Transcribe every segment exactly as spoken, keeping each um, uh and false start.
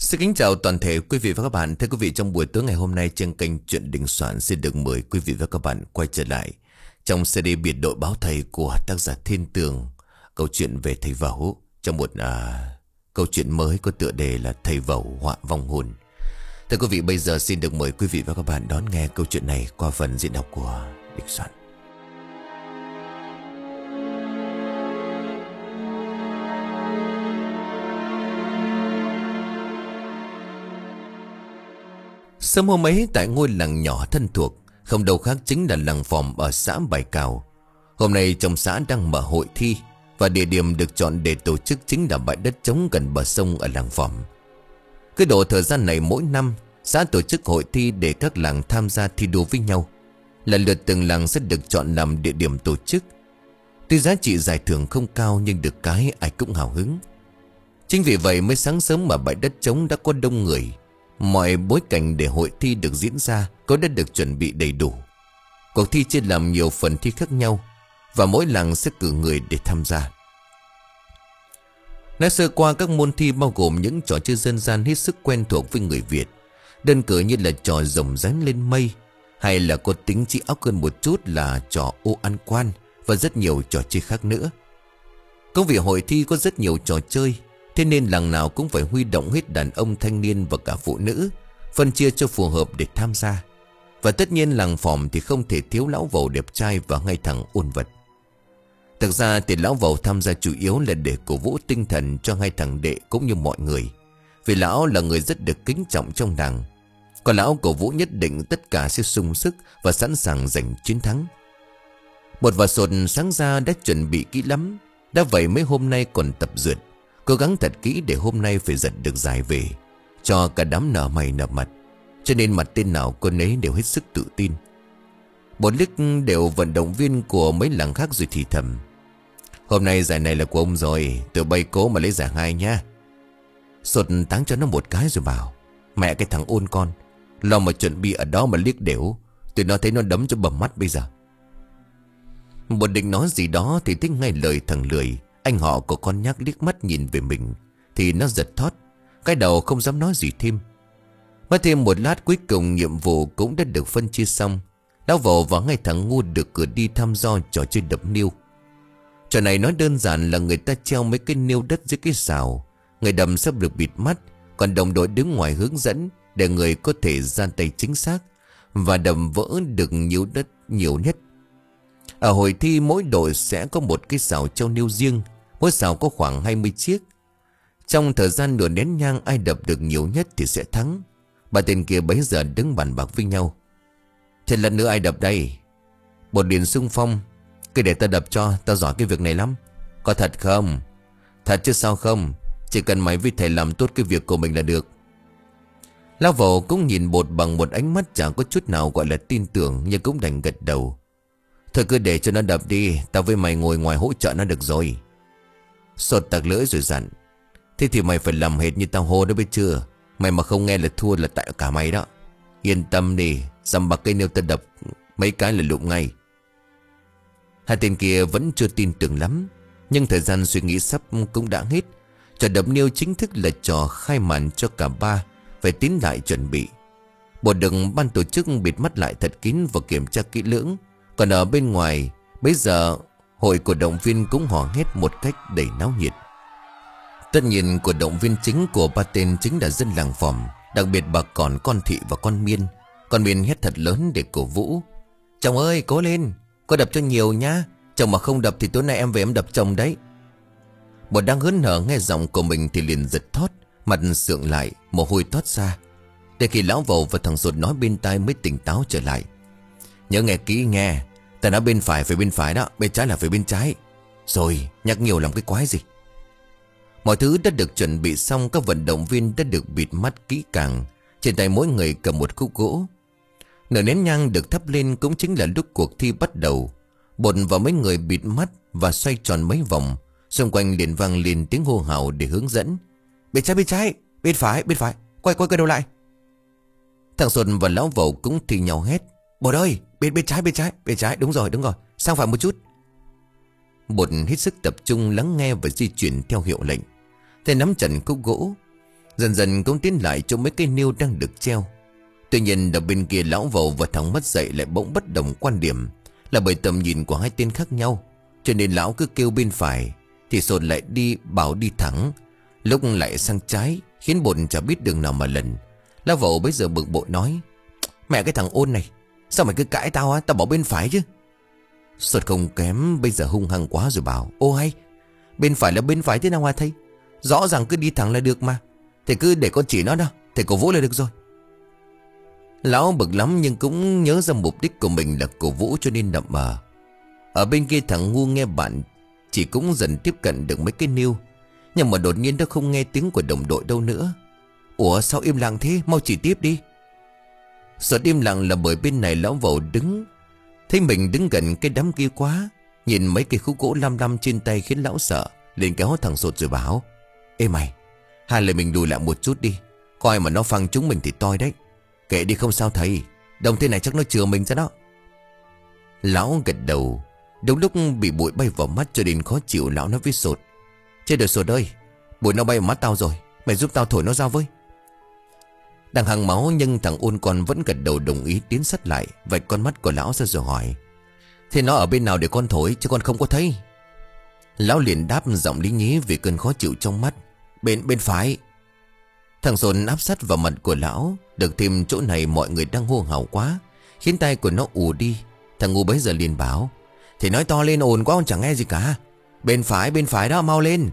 Xin kính chào toàn thể quý vị và các bạn. Thưa quý vị, trong buổi tối ngày hôm nay trên kênh Chuyện Đình Soạn xin được mời quý vị và các bạn quay trở lại trong xê đê biệt đội báo thầy của tác giả Thiên Tường, câu chuyện về thầy Vẩu, trong một à, câu chuyện mới có tựa đề là Thầy Vẩu họa vong hồn. Thưa quý vị, bây giờ xin được mời quý vị và các bạn đón nghe câu chuyện này qua phần diễn đọc của Đình Soạn. Sớm hôm ấy tại ngôi làng nhỏ thân thuộc, không đâu khác chính là làng Phòm ở xã Bài Cào. Hôm nay trong xã đang mở hội thi, và địa điểm được chọn để tổ chức chính là bãi đất trống gần bờ sông ở làng Phòm. Cứ độ thời gian này mỗi năm, xã tổ chức hội thi để các làng tham gia thi đua với nhau. Lần lượt từng làng sẽ được chọn làm địa điểm tổ chức. Tuy giá trị giải thưởng không cao nhưng được cái ai cũng hào hứng. Chính vì vậy mới sáng sớm mà bãi đất trống đã có đông người. Mọi bối cảnh để hội thi được diễn ra cũng đã được chuẩn bị đầy đủ. Cuộc thi chia làm nhiều phần thi khác nhau, và mỗi làng sẽ cử người để tham gia. Nói sơ qua các môn thi bao gồm những trò chơi dân gian hết sức quen thuộc với người Việt, đơn cử như là trò rồng rắn lên mây, hay là có tính trí óc hơn một chút là trò ô ăn quan, và rất nhiều trò chơi khác nữa. Công việc hội thi có rất nhiều trò chơi, thế nên làng nào cũng phải huy động hết đàn ông thanh niên và cả phụ nữ, phân chia cho phù hợp để tham gia. Và tất nhiên làng Phòm thì không thể thiếu lão Vẩu đẹp trai và ngay thẳng ôn vật. Thực ra thì lão Vẩu tham gia chủ yếu là để cổ vũ tinh thần cho hai thằng đệ cũng như mọi người, vì lão là người rất được kính trọng trong làng. Còn lão cổ vũ nhất định tất cả sẽ sung sức và sẵn sàng giành chiến thắng. Bột và Sột sáng ra đã chuẩn bị kỹ lắm, đã vậy mấy hôm nay còn tập dượt, cố gắng thật kỹ để hôm nay phải giật được giải về, cho cả đám nở mày nở mặt. Cho nên mặt tên nào con ấy đều hết sức tự tin. Bột liếc đều vận động viên của mấy làng khác rồi thì thầm: "Hôm nay giải này là của ông rồi, tụi bay cố mà lấy giải hai nha." Sột táng cho nó một cái rồi bảo: "Mẹ cái thằng ôn con, lo mà chuẩn bị ở đó mà liếc đều, tụi nó thấy nó đấm cho bầm mắt bây giờ." Bột định nói gì đó thì thích ngay lời thằng lười, anh họ của con nhắc liếc mắt nhìn về mình, thì nó giật thót, cái đầu không dám nói gì thêm. Mất thêm một lát cuối cùng nhiệm vụ cũng đã được phân chia xong. Lão Vẩu và ngay thằng ngu được cử đi thăm dò trò chơi đập niêu. Trò này nói đơn giản là người ta treo mấy cái niêu đất dưới cái sào, người đầm sắp được bịt mắt, còn đồng đội đứng ngoài hướng dẫn để người có thể ra tay chính xác và đầm vỡ được nhiều đất nhiều nhất. Ở hội thi mỗi đội sẽ có một cái sào treo niêu riêng, mỗi sào có khoảng hai mươi chiếc. Trong thời gian nửa nén nhang, ai đập được nhiều nhất thì sẽ thắng. Ba tên kia bấy giờ đứng bàn bạc với nhau: "Thế lần nữa ai đập đây?" Bột liền xung phong: "Cứ để ta đập cho, tao giỏi cái việc này lắm." "Có thật không?" "Thật chứ sao không, chỉ cần mày với thầy làm tốt cái việc của mình là được." Lão Vẩu cũng nhìn Bột bằng một ánh mắt chẳng có chút nào gọi là tin tưởng, nhưng cũng đành gật đầu: "Thôi cứ để cho nó đập đi, tao với mày ngồi ngoài hỗ trợ nó được rồi." Sột tặc lưỡi rồi dặn: "Thế thì mày phải làm hệt như tao hô đó biết chưa? Mày mà không nghe là thua là tại cả mày đó. Yên tâm đi, dăm bạc cây nêu ta đập mấy cái là lụm ngay." Hai tên kia vẫn chưa tin tưởng lắm, nhưng thời gian suy nghĩ sắp cũng đã hết. Trò đập niêu chính thức là trò khai màn cho cả ba phải tiến lại chuẩn bị. Bột đừng ban tổ chức bịt mắt lại thật kín và kiểm tra kỹ lưỡng. Còn ở bên ngoài, bây giờ hội cổ động viên cũng hò hét một cách đầy náo nhiệt. Tất nhiên cổ động viên chính của ba tên chính là dân làng Phòm, đặc biệt bà còn con Thị và con Miên. Con Miên hét thật lớn để cổ vũ: "Chồng ơi, cố lên, cô đập cho nhiều nhá, chồng mà không đập thì tối nay em về em đập chồng đấy." Bột đang hớn hở nghe giọng của mình thì liền giật thót, mặt sượng lại, mồ hôi toát ra. Để khi lão Vẩu và thằng Sột nói bên tai mới tỉnh táo trở lại: "Nhớ nghe kỹ nghe, ta nói bên phải phải bên phải đó, bên trái là phải bên trái. Rồi nhắc nhiều làm cái quái gì." Mọi thứ đã được chuẩn bị xong, các vận động viên đã được bịt mắt kỹ càng, trên tay mỗi người cầm một khúc gỗ. Nửa nén nhang được thắp lên cũng chính là lúc cuộc thi bắt đầu. Bột và mấy người bịt mắt và xoay tròn mấy vòng, xung quanh liền vang lên tiếng hô hào để hướng dẫn: "Bên trái bên trái, bên phải bên phải, quay quay quay đầu lại." Thằng Sột và lão Vẩu cũng thì nhau hét: "Bột ơi, bên bên trái bên trái bên trái, đúng rồi đúng rồi, sang phải một chút." Bột hết sức tập trung lắng nghe và di chuyển theo hiệu lệnh. Thầy nắm chặt khúc gỗ. Dần dần cũng tiến lại chỗ mấy cây nêu đang được treo. Tuy nhiên ở bên kia lão Vầu và thằng mất dậy lại bỗng bất đồng quan điểm. Là bởi tầm nhìn của hai tên khác nhau, cho nên lão cứ kêu bên phải thì Sột lại đi bảo đi thẳng, lúc lại sang trái, khiến Bột chả biết đường nào mà lần. Lão Vầu bây giờ bực bội nói: Mẹ cái thằng ôn này, sao mày cứ cãi tao á? Tao bảo bên phải chứ. Sột không kém, bây giờ hung hăng quá rồi bảo: Ô hay, bên phải là bên phải thế nào hả thầy? Rõ ràng cứ đi thẳng là được mà. Thầy cứ để con chỉ nó đâu, thầy cổ vũ là được rồi. Lão bực lắm nhưng cũng nhớ ra mục đích của mình là cổ vũ, cho nên đậm mờ. Ở bên kia thằng ngu nghe bạn chỉ cũng dần tiếp cận được mấy cái nêu, nhưng mà đột nhiên nó không nghe tiếng của đồng đội đâu nữa. Ủa sao im lặng thế, mau chỉ tiếp đi. Sợ im lặng là bởi bên này lão Vầu đứng, thấy mình đứng gần cái đám kia quá, nhìn mấy cây khúc gỗ lam lam trên tay khiến lão sợ, liền kéo thằng Sột rồi bảo: Ê mày, hai lời mình lùi lại một chút đi, coi mà nó phăng chúng mình thì toi đấy. Kệ đi không sao thầy, đồng thế này chắc nó chừa mình ra đó. Lão gật đầu. Đúng lúc bị bụi bay vào mắt cho đến khó chịu, lão nói với Sột: Chết rồi Sột ơi, bụi nó bay vào mắt tao rồi, mày giúp tao thổi nó ra với. Đang hằng máu nhưng thằng ôn con vẫn gật đầu đồng ý, tiến sát lại vạch con mắt của lão ra rồi hỏi: Thế nó ở bên nào để con thổi, chứ con không có thấy? Lão liền đáp giọng lý nhí vì cơn khó chịu trong mắt: Bên bên phải. Thằng Sột áp sát vào mặt của lão. Được thêm chỗ này mọi người đang hô hào quá, khiến tai của nó ù đi. Thằng ngu bấy giờ liền bảo: Thì nói to lên ồn quá con chẳng nghe gì cả. Bên phải, bên phải đó, mau lên.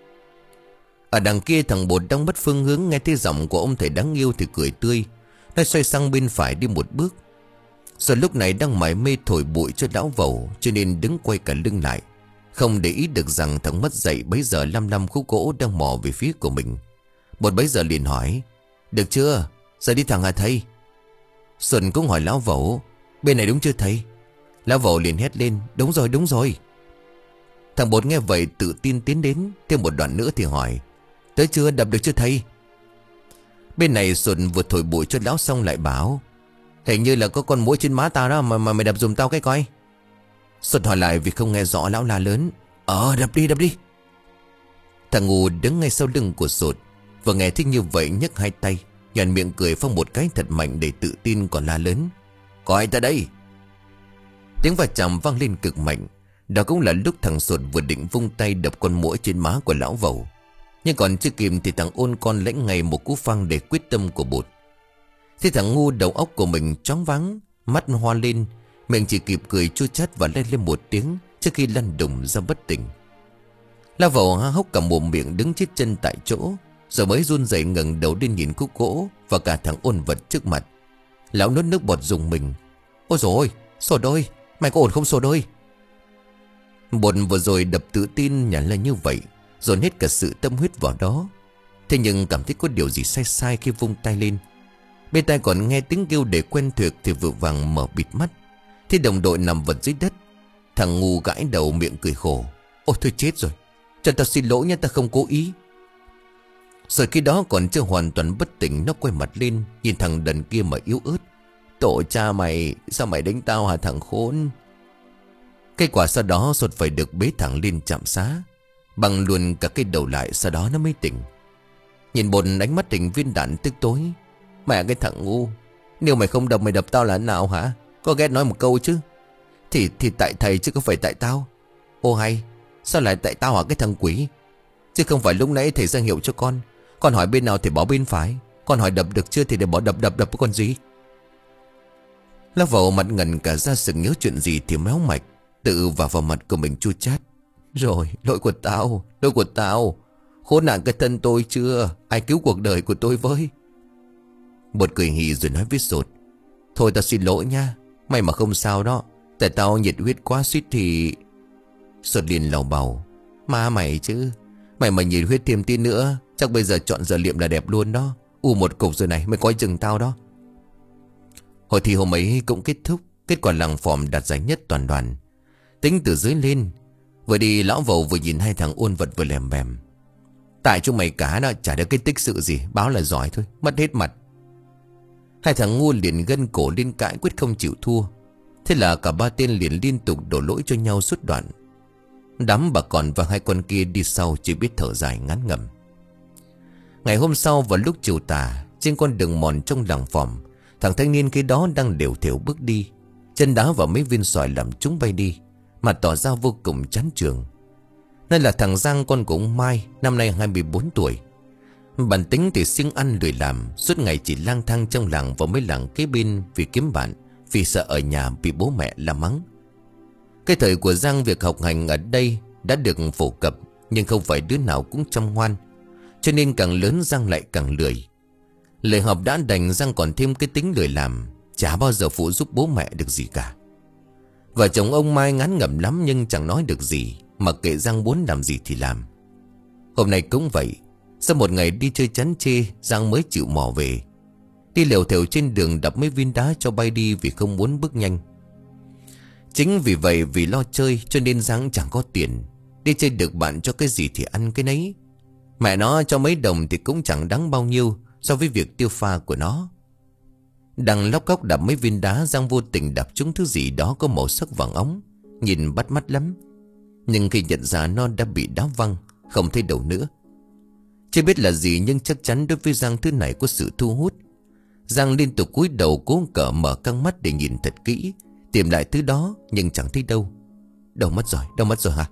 Ở đằng kia thằng Bột đang mất phương hướng, nghe thấy giọng của ông thầy đáng yêu thì cười tươi. Nó xoay sang bên phải đi một bước. Rồi lúc này đang mải mê thổi bụi cho lão Vầu, cho nên đứng quay cả lưng lại, không để ý được rằng thằng mất dậy bấy giờ lăm lăm khúc gỗ đang mò về phía của mình. Bột bấy giờ liền hỏi: Được chưa, giờ đi thẳng hả thầy? Xuân cũng hỏi lão Vầu: Bên này đúng chưa thầy? Lão Vầu liền hét lên: Đúng rồi, đúng rồi. Thằng Bột nghe vậy tự tin tiến đến. Thêm một đoạn nữa thì hỏi: Tới chưa, đập được chưa thầy? Bên này Xuân vừa thổi bụi cho lão xong lại bảo: Hình như là có con muỗi trên má tao đó, mà mà mày đập dùm tao cái coi. Xuân hỏi lại vì không nghe rõ, lão la lớn: Ờ đập đi, đập đi. Thằng ngu đứng ngay sau lưng của Sột vừa nghe thích như vậy nhấc hai tay, nhoẻn miệng cười phong một cái thật mạnh để tự tin, còn la lớn: Coi ta đây. Tiếng va chạm vang lên cực mạnh. Đó cũng là lúc thằng Sột vừa định vung tay đập con muỗi trên má của lão Vầu, nhưng còn chưa kịp thì thằng ôn con lãnh ngay một cú phang để quyết tâm của Bột. Thế thằng ngu đầu óc của mình choáng váng, mắt hoa lên, miệng chỉ kịp cười chua chát và lên lên một tiếng trước khi lăn đùng ra bất tỉnh. Lão Vầu há hốc cả mồm miệng đứng chết chân tại chỗ, rồi mới run rẩy ngẩng đầu lên nhìn khúc gỗ và cả thằng ôn vật trước mặt. Lão nuốt nước bọt rùng mình: Ôi dồi ôi, Sột ơi, mày có ổn không Sột ơi? Bột vừa rồi đập tự tin nhả lên như vậy, dồn hết cả sự tâm huyết vào đó. Thế nhưng cảm thấy có điều gì sai sai khi vung tay lên. Bên tai còn nghe tiếng kêu để quen thuộc thì vội vàng mở bịt mắt. Thì đồng đội nằm vật dưới đất. Thằng ngu gãi đầu miệng cười khổ: Ôi thôi chết rồi, cho tao xin lỗi nha, tao không cố ý. Rồi khi đó còn chưa hoàn toàn bất tỉnh, nó quay mặt lên nhìn thằng đần kia mà yếu ớt: Tổ cha mày, sao mày đánh tao hả thằng khốn? Kết quả sau đó Sột phải được bế thẳng lên trạm xá, bằng luôn cả cái đầu lại, sau đó nó mới tỉnh. Nhìn Bột ánh mắt hình viên đạn tức tối: Mẹ cái thằng ngu, nếu mày không đập mày đập tao là nào hả? Có ghét nói một câu chứ. Thì thì tại thầy chứ không phải tại tao. Ô hay, sao lại tại tao hả cái thằng quỷ? Chứ không phải lúc nãy thầy ra hiệu cho con, con hỏi bên nào thì bảo bên phải, con hỏi đập được chưa thì để bỏ đập đập đập con gì. Lão Vầu mặt ngần cả ra, sừng nhớ chuyện gì thì méo mạch, tự vào vào mặt của mình chua chát: Rồi, lỗi của tao, lỗi của tao. Khốn nạn cái thân tôi chưa, ai cứu cuộc đời của tôi với. Bột cười hì rồi nói với Sột: Thôi tao xin lỗi nha, mày mà không sao đó, tại tao nhiệt huyết quá suýt thì... Sột liền lầu bầu: Má mày chứ, mày mà nhiệt huyết thêm tí nữa chắc bây giờ chọn giờ liệm là đẹp luôn đó. U một cục rồi này, mày coi chừng tao đó. Hội thi hôm ấy cũng kết thúc. Kết quả làng phòm đạt giải nhất toàn đoàn. Tính từ dưới lên. Vừa đi lão Vầu vừa nhìn hai thằng ôn vật vừa lèm bèm: Tại chúng mày cá đó chả được cái tích sự gì, báo là giỏi thôi, mất hết mặt. Hai thằng ngu liền gân cổ lên cãi quyết không chịu thua. Thế là cả ba tên liền liên tục đổ lỗi cho nhau suốt đoạn. Đám bà còn và hai con kia đi sau chỉ biết thở dài ngán ngẩm. Ngày hôm sau vào lúc chiều tà, trên con đường mòn trong làng Phòm, thằng thanh niên kia đó đang đều thểu bước đi, chân đá vào mấy viên sỏi làm chúng bay đi, mà tỏ ra vô cùng chán chường. Đây là thằng Giang, con của ông Mai, năm nay hai mươi bốn tuổi. Bản tính thì siêng ăn lười làm, suốt ngày chỉ lang thang trong làng và mấy làng kế bên vì kiếm bạn, vì sợ ở nhà bị bố mẹ la mắng. Cái thời của Giang việc học hành ở đây đã được phổ cập, nhưng không phải đứa nào cũng chăm ngoan, cho nên càng lớn Giang lại càng lười. Lời học đã đành, Giang còn thêm cái tính lười làm, chả bao giờ phụ giúp bố mẹ được gì cả. Vợ chồng ông Mai ngán ngẩm lắm nhưng chẳng nói được gì, mặc kệ Giang muốn làm gì thì làm. Hôm nay cũng vậy. Sau một ngày đi chơi chán chê, Giang mới chịu mò về. Đi lèo thèo trên đường đập mấy viên đá cho bay đi vì không muốn bước nhanh. Chính vì vậy, vì lo chơi cho nên Giang chẳng có tiền. Đi chơi được bạn cho cái gì thì ăn cái nấy. Mẹ nó cho mấy đồng thì cũng chẳng đáng bao nhiêu so với việc tiêu pha của nó. Đang lóc cóc đập mấy viên đá, Giang vô tình đập trúng thứ gì đó có màu sắc vàng óng, nhìn bắt mắt lắm. Nhưng khi nhận ra nó đã bị đá văng, không thấy đâu nữa. Chưa biết là gì nhưng chắc chắn đối với Giang thứ này có sự thu hút. Giang liên tục cúi đầu cố cỡ mở căng mắt để nhìn thật kỹ, tìm lại thứ đó nhưng chẳng thấy đâu. Đâu mất rồi, đâu mất rồi hả?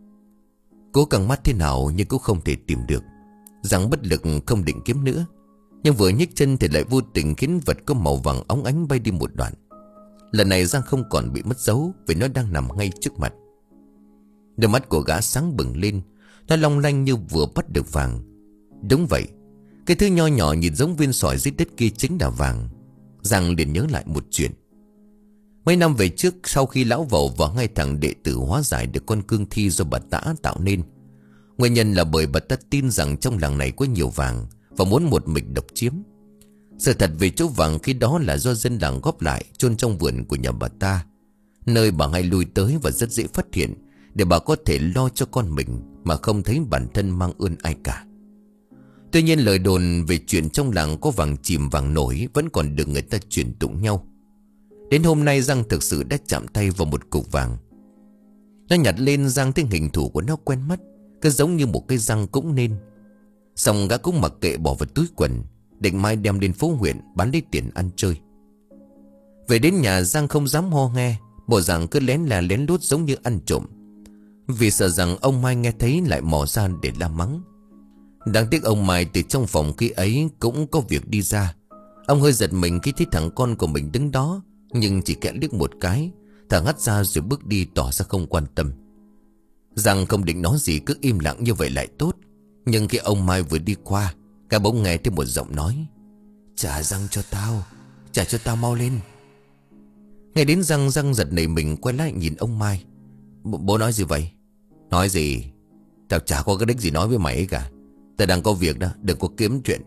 Cố căng mắt thế nào nhưng cũng không thể tìm được. Giang bất lực không định kiếm nữa, nhưng vừa nhích chân thì lại vô tình khiến vật có màu vàng óng ánh bay đi một đoạn. Lần này Giang không còn bị mất dấu vì nó đang nằm ngay trước mặt. Đôi mắt của gã sáng bừng lên, nó long lanh như vừa bắt được vàng. Đúng vậy, cái thứ nho nhỏ nhìn giống viên sỏi dưới đất kia chính là vàng. Giang liền nhớ lại một chuyện. Mấy năm về trước, sau khi lão vầu và ngay thằng đệ tử hóa giải được con cương thi do bà Tã tạo nên. Nguyên nhân là bởi bà ta tin rằng trong làng này có nhiều vàng và muốn một mình độc chiếm. Sự thật về chỗ vàng khi đó là do dân làng góp lại chôn trong vườn của nhà bà ta, nơi bà hay lui tới và rất dễ phát hiện, để bà có thể lo cho con mình mà không thấy bản thân mang ơn ai cả. Tuy nhiên lời đồn về chuyện trong làng có vàng chìm vàng nổi vẫn còn được người ta truyền tụng nhau. Đến hôm nay Giang thực sự đã chạm tay vào một cục vàng. Nó nhặt lên, Giang thấy hình thù của nó quen mắt, cứ giống như một cây răng cũng nên. Xong gã cũng mặc kệ bỏ vào túi quần, định mai đem đến phố huyện bán lấy tiền ăn chơi. Về đến nhà Giang không dám ho nghe, bộ dạng cứ lén là lén lút giống như ăn trộm, vì sợ rằng ông Mai nghe thấy lại mò ra để la mắng. Đáng tiếc ông Mai từ trong phòng khi ấy cũng có việc đi ra. Ông hơi giật mình khi thấy thằng con của mình đứng đó, nhưng chỉ kẽ liếc một cái, thằng hắt ra rồi bước đi tỏ ra không quan tâm. Giang không định nói gì, cứ im lặng như vậy lại tốt. Nhưng khi ông Mai vừa đi qua, cả bỗng nghe thấy một giọng nói: "Trả răng cho tao, trả cho tao mau lên." Nghe đến răng, Giang giật nảy mình quay lại nhìn ông Mai. Bố nói gì vậy? Nói gì? Tao chả có cái đích gì nói với mày ấy cả. Tao đang có việc đó, đừng có kiếm chuyện.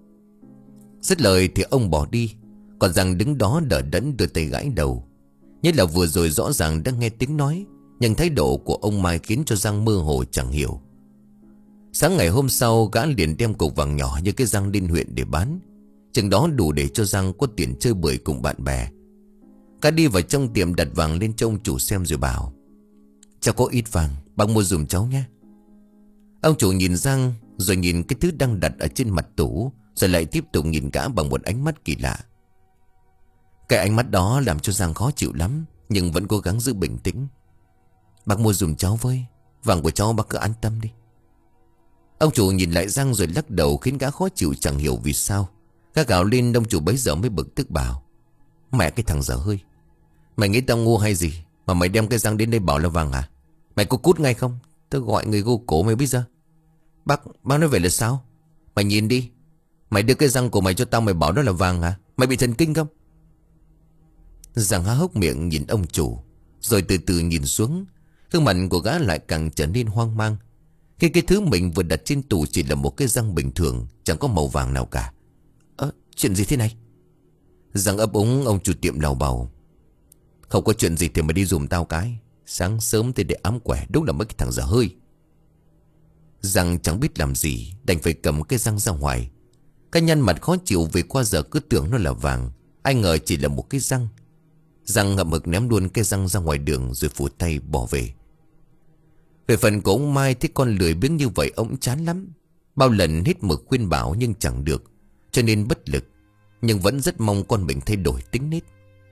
Dứt lời thì ông bỏ đi. Còn Giang đứng đó đờ đẫn đưa tay gãi đầu. Nhất là vừa rồi rõ ràng đang nghe tiếng nói, nhưng thái độ của ông Mai khiến cho Giang mơ hồ chẳng hiểu. Sáng ngày hôm sau, gã liền đem cục vàng nhỏ như cái răng lên huyện để bán. Chừng đó đủ để cho Giang có tiền chơi bời cùng bạn bè. Gã đi vào trong tiệm đặt vàng lên cho ông chủ xem rồi bảo: "Cháu có ít vàng, bác mua dùm cháu nhé." Ông chủ nhìn Giang, rồi nhìn cái thứ đang đặt ở trên mặt tủ, rồi lại tiếp tục nhìn gã bằng một ánh mắt kỳ lạ. Cái ánh mắt đó làm cho Giang khó chịu lắm, nhưng vẫn cố gắng giữ bình tĩnh. "Bác mua dùm cháu với, vàng của cháu bác cứ an tâm đi." Ông chủ nhìn lại Giang rồi lắc đầu, khiến gã khó chịu chẳng hiểu vì sao. Gã gào lên, ông chủ bấy giờ mới bực tức bảo: "Mẹ cái thằng dở hơi, mày nghĩ tao ngu hay gì mà mày đem cái răng đến đây bảo là vàng hả? Mày có cút ngay không? Tao gọi người gô cổ mày bây giờ." Bác, bác nói vậy là sao? Mày nhìn đi, mày đưa cái răng của mày cho tao, mày bảo đó là vàng hả? Mày bị thần kinh không?" Giang há hốc miệng nhìn ông chủ, rồi từ từ nhìn xuống. Gương mặt của gã lại càng trở nên hoang mang, khi cái thứ mình vừa đặt trên tủ chỉ là một cái răng bình thường, chẳng có màu vàng nào cả. Ơ, chuyện gì thế này? Giang ấp úng. Ông chủ tiệm lầu bầu: "Không có chuyện gì thì mày đi dùm tao cái. Sáng sớm thì để ám quẻ, đúng là mấy cái thằng dở hơi." Giang chẳng biết làm gì, đành phải cầm cái răng ra ngoài. Cái nhăn mặt khó chịu vì qua giờ cứ tưởng nó là vàng, ai ngờ chỉ là một cái răng. Giang ngậm ngực ném luôn cái răng ra ngoài đường rồi phủ tay bỏ về. Về phần của ông Mai, thấy con lười biếng như vậy ông chán lắm. Bao lần hết mực khuyên bảo nhưng chẳng được, cho nên bất lực. Nhưng vẫn rất mong con mình thay đổi tính nết.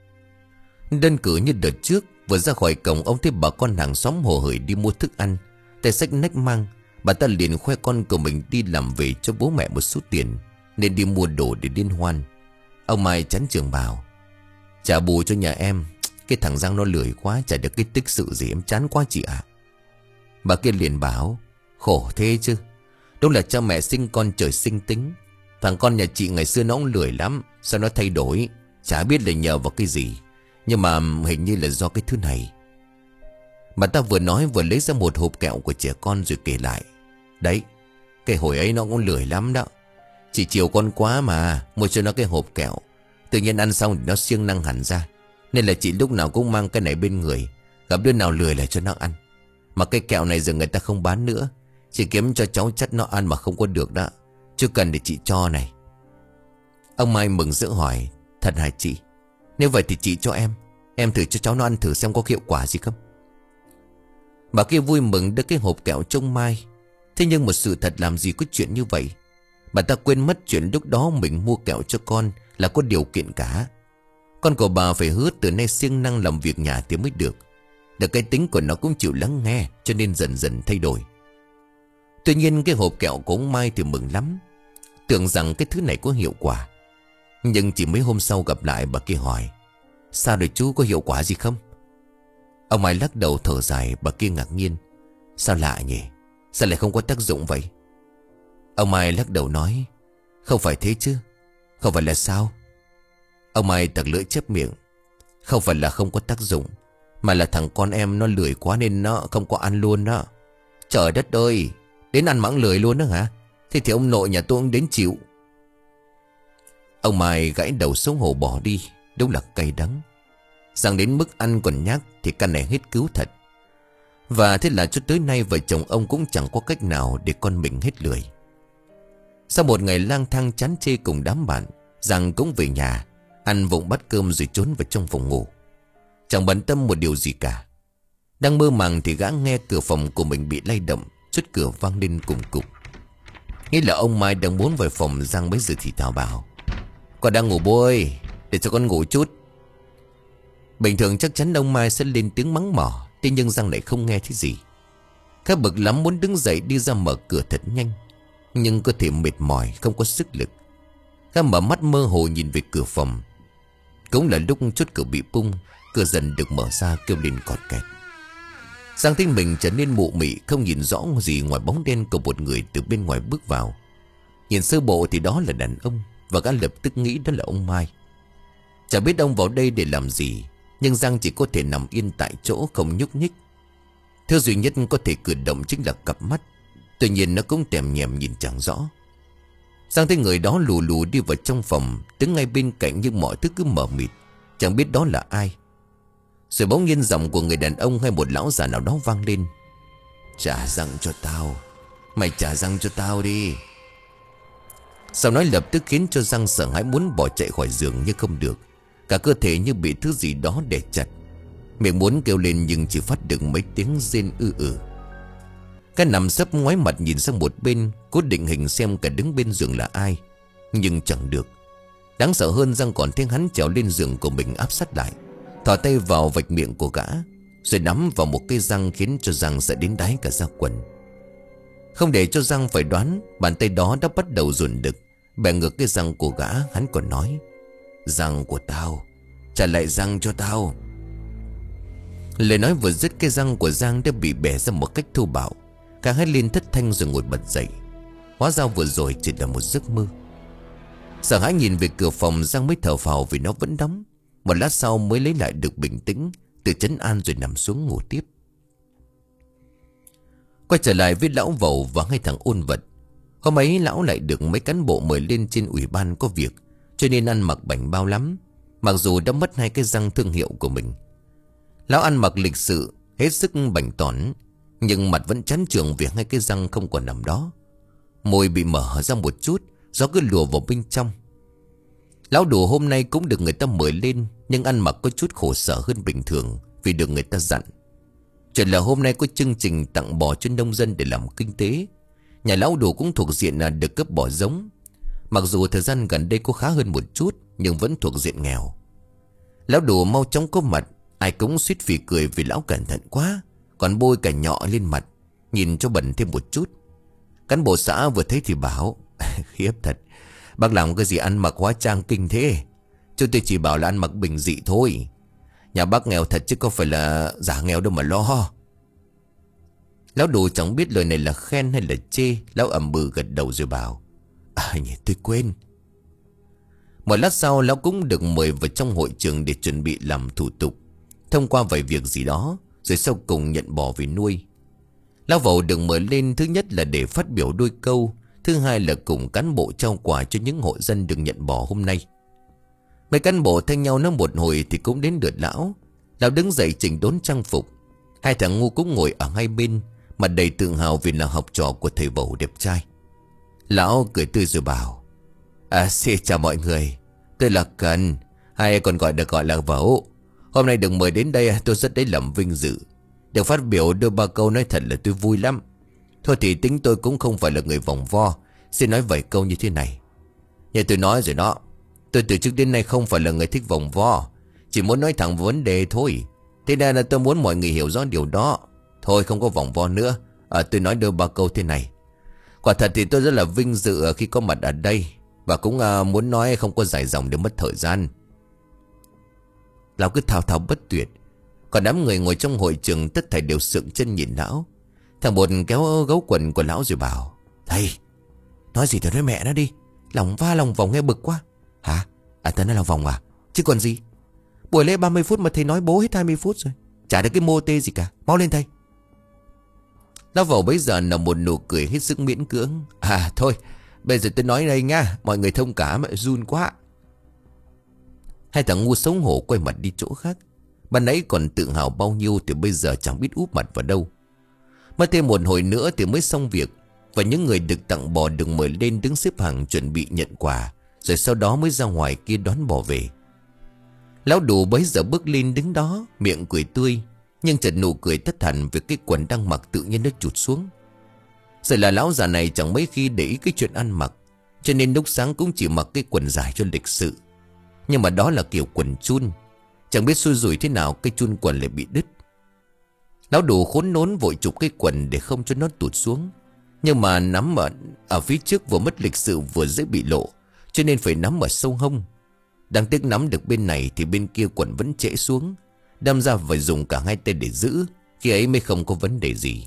Đơn cử như đợt trước, vừa ra khỏi cổng, ông thấy bà con hàng xóm hồ hởi đi mua thức ăn, tay xách nách mang. Bà ta liền khoe con của mình đi làm về cho bố mẹ một số tiền, nên đi mua đồ để liên hoan. Ông Mai chán chường bảo: trả bù cho nhà em. Cái thằng Giang nó lười quá, chả được cái tích sự gì, em chán quá chị ạ. Bà kia liền bảo: khổ thế chứ, đúng là cha mẹ sinh con trời sinh tính. Thằng con nhà chị ngày xưa nó cũng lười lắm, sao nó thay đổi, chả biết là nhờ vào cái gì, nhưng mà hình như là do cái thứ này. Bà ta vừa nói vừa lấy ra một hộp kẹo của trẻ con rồi kể lại: đấy, cái hồi ấy nó cũng lười lắm đó, chị chiều con quá mà mua cho nó cái hộp kẹo. Tự nhiên ăn xong thì nó siêng năng hẳn ra, nên là chị lúc nào cũng mang cái này bên người, gặp đứa nào lười là cho nó ăn. Mà cái kẹo này giờ người ta không bán nữa, chị kiếm cho cháu chắc nó ăn mà không có được đó, chưa cần để chị cho này. Ông Mai mừng rỡ hỏi: thật hả chị? Nếu vậy thì chị cho em Em thử cho cháu nó ăn thử xem có hiệu quả gì không. Bà kia vui mừng đưa cái hộp kẹo trông Mai. Thế nhưng một sự thật làm gì có chuyện như vậy. Bà ta quên mất chuyện lúc đó mình mua kẹo cho con là có điều kiện cả. Con của bà phải hứa từ nay siêng năng làm việc nhà thì mới được. Được cái tính của nó cũng chịu lắng nghe, cho nên dần dần thay đổi. Tuy nhiên cái hộp kẹo của ông Mai thì mừng lắm, tưởng rằng cái thứ này có hiệu quả. Nhưng chỉ mấy hôm sau gặp lại, bà kia hỏi: sao rồi chú, có hiệu quả gì không? Ông Mai lắc đầu thở dài. Bà kia ngạc nhiên: sao lạ nhỉ, sao lại không có tác dụng vậy? Ông Mai lắc đầu nói: không phải thế chứ. Không phải là sao? Ông Mai tặc lưỡi chép miệng: không phải là không có tác dụng, mà là thằng con em nó lười quá nên nó không có ăn luôn đó. Trời đất ơi, đến ăn mắng lười luôn đó hả? Thế thì ông nội nhà tôi cũng đến chịu. Ông Mai gãi đầu xấu hổ bỏ đi. Đúng là cay đắng. Rằng đến mức ăn còn nhác thì căn này hết cứu thật. Và thế là cho tới nay vợ chồng ông cũng chẳng có cách nào để con mình hết lười. Sau một ngày lang thang chán chê cùng đám bạn, Giang cũng về nhà, ăn vụng bát cơm rồi trốn vào trong phòng ngủ, chẳng bận tâm một điều gì cả. Đang mơ màng thì gã nghe cửa phòng của mình bị lay động, chốt cửa vang lên cùng cục. Nghĩ là ông Mai đang muốn vào phòng, Giang bấy giờ thì thào bảo: con đang ngủ bố ơi, để cho con ngủ chút. Bình thường chắc chắn ông Mai sẽ lên tiếng mắng mỏ, thế nhưng Giang lại không nghe thấy gì. Khá bực lắm muốn đứng dậy đi ra mở cửa thật nhanh, nhưng cơ thể mệt mỏi không có sức lực. Khá mở mắt mơ hồ nhìn về cửa phòng. Cũng là lúc chốt cửa bị bung, cửa dần được mở ra kêu lên cọt kẹt. Giang thấy mình trở nên mụ mị, không nhìn rõ gì ngoài bóng đen của một người từ bên ngoài bước vào. Nhìn sơ bộ thì đó là đàn ông, và gã lập tức nghĩ đó là ông Mai. Chả biết ông vào đây để làm gì, nhưng Giang chỉ có thể nằm yên tại chỗ không nhúc nhích. Thứ duy nhất có thể cử động chính là cặp mắt, tuy nhiên nó cũng tèm nhèm nhìn chẳng rõ. Giang thấy người đó lù lù đi vào trong phòng, đứng ngay bên cạnh nhưng mọi thứ cứ mờ mịt, chẳng biết đó là ai. Rồi bỗng nhiên giọng của người đàn ông hay một lão già nào đó vang lên: trả răng cho tao, mày trả răng cho tao đi. Sau nói lập tức khiến cho Giang sợ hãi muốn bỏ chạy khỏi giường nhưng không được. Cả cơ thể như bị thứ gì đó đè chặt. Miệng muốn kêu lên nhưng chỉ phát được mấy tiếng rên ư ử. Cái nằm sấp ngoái mặt nhìn sang một bên, cố định hình xem cả đứng bên giường là ai, nhưng chẳng được. Đáng sợ hơn, Giang còn thấy hắn trèo lên giường của mình áp sát lại, thò tay vào vạch miệng của gã, rồi nắm vào một cây răng khiến cho Giang sợ đến đáy cả da quần. Không để cho Giang phải đoán, bàn tay đó đã bắt đầu dồn đực, bẻ ngược cái răng của gã. Hắn còn nói: răng của tao, trả lại răng cho tao. Lời nói vừa dứt, cái răng của Giang đã bị bẻ ra một cách thô bạo. Cả hai lên thất thanh rồi ngồi bật dậy. Hóa ra vừa rồi chỉ là một giấc mơ. Sợ hãi nhìn về cửa phòng, Giang mới thở phào vì nó vẫn đóng. Một lát sau mới lấy lại được bình tĩnh, tự trấn an rồi nằm xuống ngủ tiếp. Quay trở lại với lão Vầu và hai thằng ôn vật. Hôm ấy lão lại được mấy cán bộ mời lên trên ủy ban có việc, cho nên ăn mặc bảnh bao lắm. Mặc dù đã mất hai cái răng thương hiệu của mình, lão ăn mặc lịch sự, hết sức bảnh tỏn, nhưng mặt vẫn chán chường vì hai cái răng không còn nằm đó. Môi bị mở ra một chút, gió cứ lùa vào bên trong. Lão Đùa hôm nay cũng được người ta mời lên, nhưng ăn mặc có chút khổ sở hơn bình thường vì được người ta dặn. Chuyện là hôm nay có chương trình tặng bò cho nông dân để làm kinh tế, Nhà lão Đủ cũng thuộc diện là được cấp bỏ giống. Mặc dù thời gian gần đây có khá hơn một chút, nhưng vẫn thuộc diện nghèo. Lão Đủ mau chóng có mặt, ai cũng suýt phì cười vì lão cẩn thận quá, còn bôi cả nhọ lên mặt, nhìn cho bẩn thêm một chút. Cán bộ xã vừa thấy thì bảo: khiếp thật, bác làm cái gì ăn mặc hóa trang kinh thế? Chứ tôi chỉ bảo là ăn mặc bình dị thôi. Nhà bác nghèo thật chứ có phải là giả nghèo đâu mà lo. Lão Đủ chẳng biết lời này là khen hay là chê. Lão ậm bừ gật đầu rồi bảo: À nhỉ, tôi quên. Một lát sau lão cũng được mời vào trong hội trường để chuẩn bị làm thủ tục, thông qua vài việc gì đó, rồi sau cùng nhận bò về nuôi. Lão Vẩu được mời lên thứ nhất là để phát biểu đôi câu, thứ hai là cùng cán bộ trao quà cho những hộ dân được nhận bò hôm nay. Mấy cán bộ thay nhau nói một hồi thì cũng đến lượt lão. Lão đứng dậy chỉnh đốn trang phục. Hai thằng ngu cũng ngồi ở hai bên, mặt đầy tự hào vì là học trò của thầy Vẩu đẹp trai. Lão cười tươi rồi bảo: À xin chào mọi người, tôi là Cần, hay còn gọi được gọi là Vẩu. Hôm nay được mời đến đây tôi rất lấy làm vinh dự. Được phát biểu đôi ba câu nói thật là tôi vui lắm. Thôi thì tính tôi cũng không phải là người vòng vo, xin nói vài câu như thế này. Như tôi nói rồi đó, tôi từ trước đến nay không phải là người thích vòng vo, chỉ muốn nói thẳng vấn đề thôi. Thế nên là tôi muốn mọi người hiểu rõ điều đó. Thôi không có vòng vo nữa, à, tôi nói đôi ba câu thế này. Quả thật thì tôi rất là vinh dự khi có mặt ở đây, và cũng à, muốn nói không có dài dòng để mất thời gian. Lão cứ thao thao bất tuyệt. Còn đám người ngồi trong hội trường tất thảy đều sượng chân nhìn lão. Thằng Bột kéo gấu quần của lão rồi bảo: Thầy, nói gì thì nói mẹ nó đi, lòng va lòng vòng nghe bực quá. Hả? À tao nói lòng vòng à? Chứ còn gì. Buổi lễ ba mươi phút mà thầy nói bố hết hai mươi phút rồi, chả được cái mô tê gì cả. Mau lên thầy. Lão Vẩu bấy giờ là một nụ cười hết sức miễn cưỡng. À thôi, bây giờ tôi nói đây nha, mọi người thông cảm, run quá. Hai thằng ngu xấu hổ quay mặt đi chỗ khác. Ban nãy còn tự hào bao nhiêu thì bây giờ chẳng biết úp mặt vào đâu. Mất thêm một hồi nữa thì mới xong việc, và những người được tặng bò được mời lên đứng xếp hàng chuẩn bị nhận quà, rồi sau đó mới ra ngoài kia đón bò về. Lão Đủ bấy giờ bước lên đứng đó, miệng cười tươi, nhưng chợt nụ cười thất hẳn vì cái quần đang mặc tự nhiên nó trụt xuống. Giờ là lão già này chẳng mấy khi để ý cái chuyện ăn mặc, cho nên lúc sáng cũng chỉ mặc cái quần dài cho lịch sự. Nhưng mà đó là kiểu quần chun, chẳng biết xui rủi thế nào cái chun quần lại bị đứt. Lão Đủ khốn nốn vội chụp cái quần để không cho nó tụt xuống, nhưng mà nắm ở, ở phía trước vừa mất lịch sự vừa dễ bị lộ, cho nên phải nắm ở sâu hông. Đáng tiếc nắm được bên này thì bên kia quần vẫn trễ xuống, đâm ra phải dùng cả hai tay để giữ, khi ấy mới không có vấn đề gì.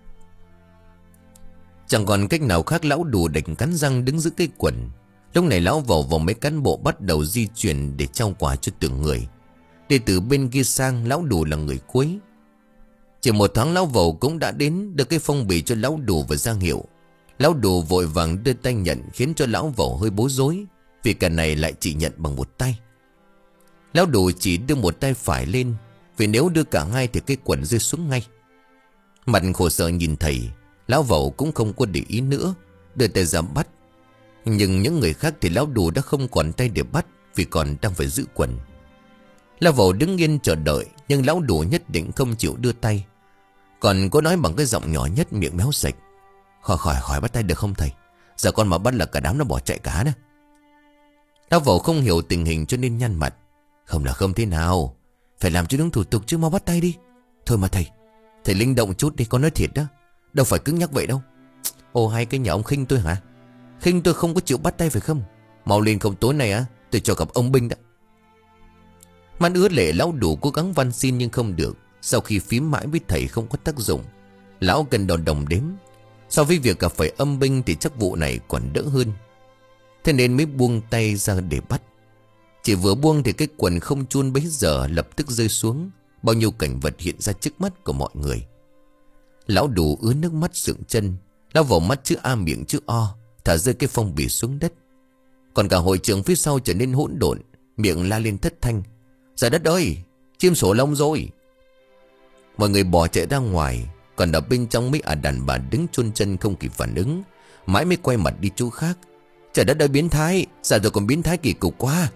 Chẳng còn cách nào khác, lão Đủ đành cắn răng đứng giữ cái quần. Lúc này lão Vẩu và mấy cán bộ bắt đầu di chuyển để trao quà cho từng người. Đi từ bên kia sang, lão Đủ là người cuối. Chỉ một thoáng lão Vẩu cũng đã đến, đưa cái phong bì cho lão Đủ và ra hiệu. Lão Đủ vội vàng đưa tay nhận, khiến cho lão Vẩu hơi bối rối, vì cả này lại chỉ nhận bằng một tay. Lão Đủ chỉ đưa một tay phải lên, vì nếu đưa cả hai thì cái quần rơi xuống ngay. Mặt khổ sở nhìn thầy, lão Vẩu cũng không có để ý nữa, đưa tay ra bắt. Nhưng những người khác thì lão Đủ đã không còn tay để bắt, vì còn đang phải giữ quần. Lão Vẩu đứng yên chờ đợi, nhưng lão Đủ nhất định không chịu đưa tay, còn có nói bằng cái giọng nhỏ nhất, miệng méo sạch: Khỏi khỏi khỏi bắt tay được không thầy? Giờ con mà bắt là cả đám nó bỏ chạy cả đó. Lão Vẩu không hiểu tình hình cho nên nhăn mặt: Không là không thế nào, phải làm cho đúng thủ tục chứ, mau bắt tay đi. Thôi mà thầy, thầy linh động chút đi, con nói thiệt đó, đâu phải cứng nhắc vậy đâu. Ồ, hay cái nhà ông khinh tôi hả? Khinh tôi không có chịu bắt tay phải không? Mau lên không tối nay á, tôi cho gặp ông binh đó. Mắt ứa lệ, lão Đủ cố gắng van xin nhưng không được. Sau khi phím mãi với thầy không có tác dụng, lão cần đòn đồng đếm. So với việc gặp phải âm binh thì chắc vụ này còn đỡ hơn, thế nên mới buông tay ra để bắt. Chỉ vừa buông thì cái quần không chun bấy giờ lập tức rơi xuống. Bao nhiêu cảnh vật hiện ra trước mắt của mọi người. Lão Đủ ứa nước mắt sượng chân. Lão vào mắt chữ A miệng chữ O, thả rơi cái phong bì xuống đất. Còn cả hội trường phía sau trở nên hỗn độn, miệng la lên thất thanh: Trời đất ơi, chim sổ lông rồi. Mọi người bỏ chạy ra ngoài, còn ở bên trong mấy ả đàn bà đứng chôn chân không kịp phản ứng, mãi mới quay mặt đi chỗ khác. Trời đất ơi, biến thái, sao rồi còn biến thái kỳ cục quá.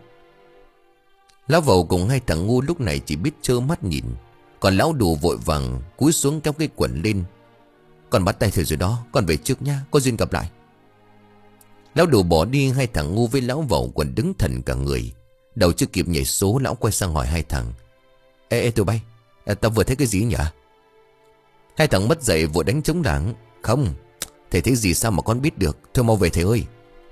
Lão Vẩu cùng hai thằng ngu lúc này chỉ biết trơ mắt nhìn, còn lão Đủ vội vàng cúi xuống kéo cái quần lên. Con bắt tay thử rồi đó, con về trước nha, có duyên gặp lại. Lão Đủ bỏ đi, hai thằng ngu với lão Vẩu còn đứng thần cả người. Đầu chưa kịp nhảy số, lão quay sang hỏi hai thằng: Ê, ê tụi bay, à, tao vừa thấy cái gì nhỉ? Hai thằng mất dậy vội đánh trống lảng: Không, thầy thấy gì sao mà con biết được, thôi mau về thầy ơi.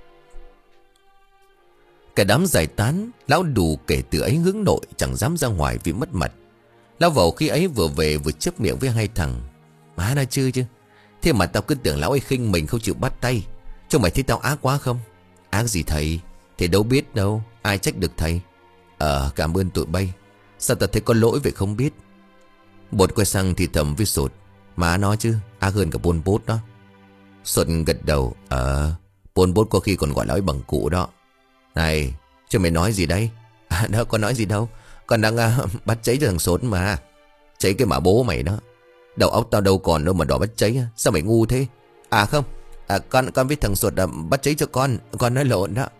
Cả đám giải tán. Lão Đủ kể từ ấy hướng nội, chẳng dám ra ngoài vì mất mặt. Lão Vẩu khi ấy vừa về vừa chép miệng với hai thằng: Má nó chưa chứ, thế mà tao cứ tưởng lão ấy khinh mình không chịu bắt tay. Trông mày thấy tao ác quá không? Ác gì thầy, thầy đâu biết đâu, ai trách được thầy. Ờ cảm ơn tụi bay, sao tao thấy có lỗi vậy không biết. Bột quay sang thì thầm với Sột: Má nó chứ, ác hơn cả Pol Pot đó. Sột gật đầu: Ờ, Pol Pot có khi còn gọi lão ấy bằng cụ đó. Này, cho mày nói gì đấy? À đâu có nói gì đâu, con đang uh, bắt cháy cho thằng Sột mà. Cháy cái mà bố mày đó. Đầu óc tao đâu còn đâu mà đỏ bắt cháy. Sao mày ngu thế? À không, à, con con với thằng Sột uh, bắt cháy cho con. Con nói lộn đó.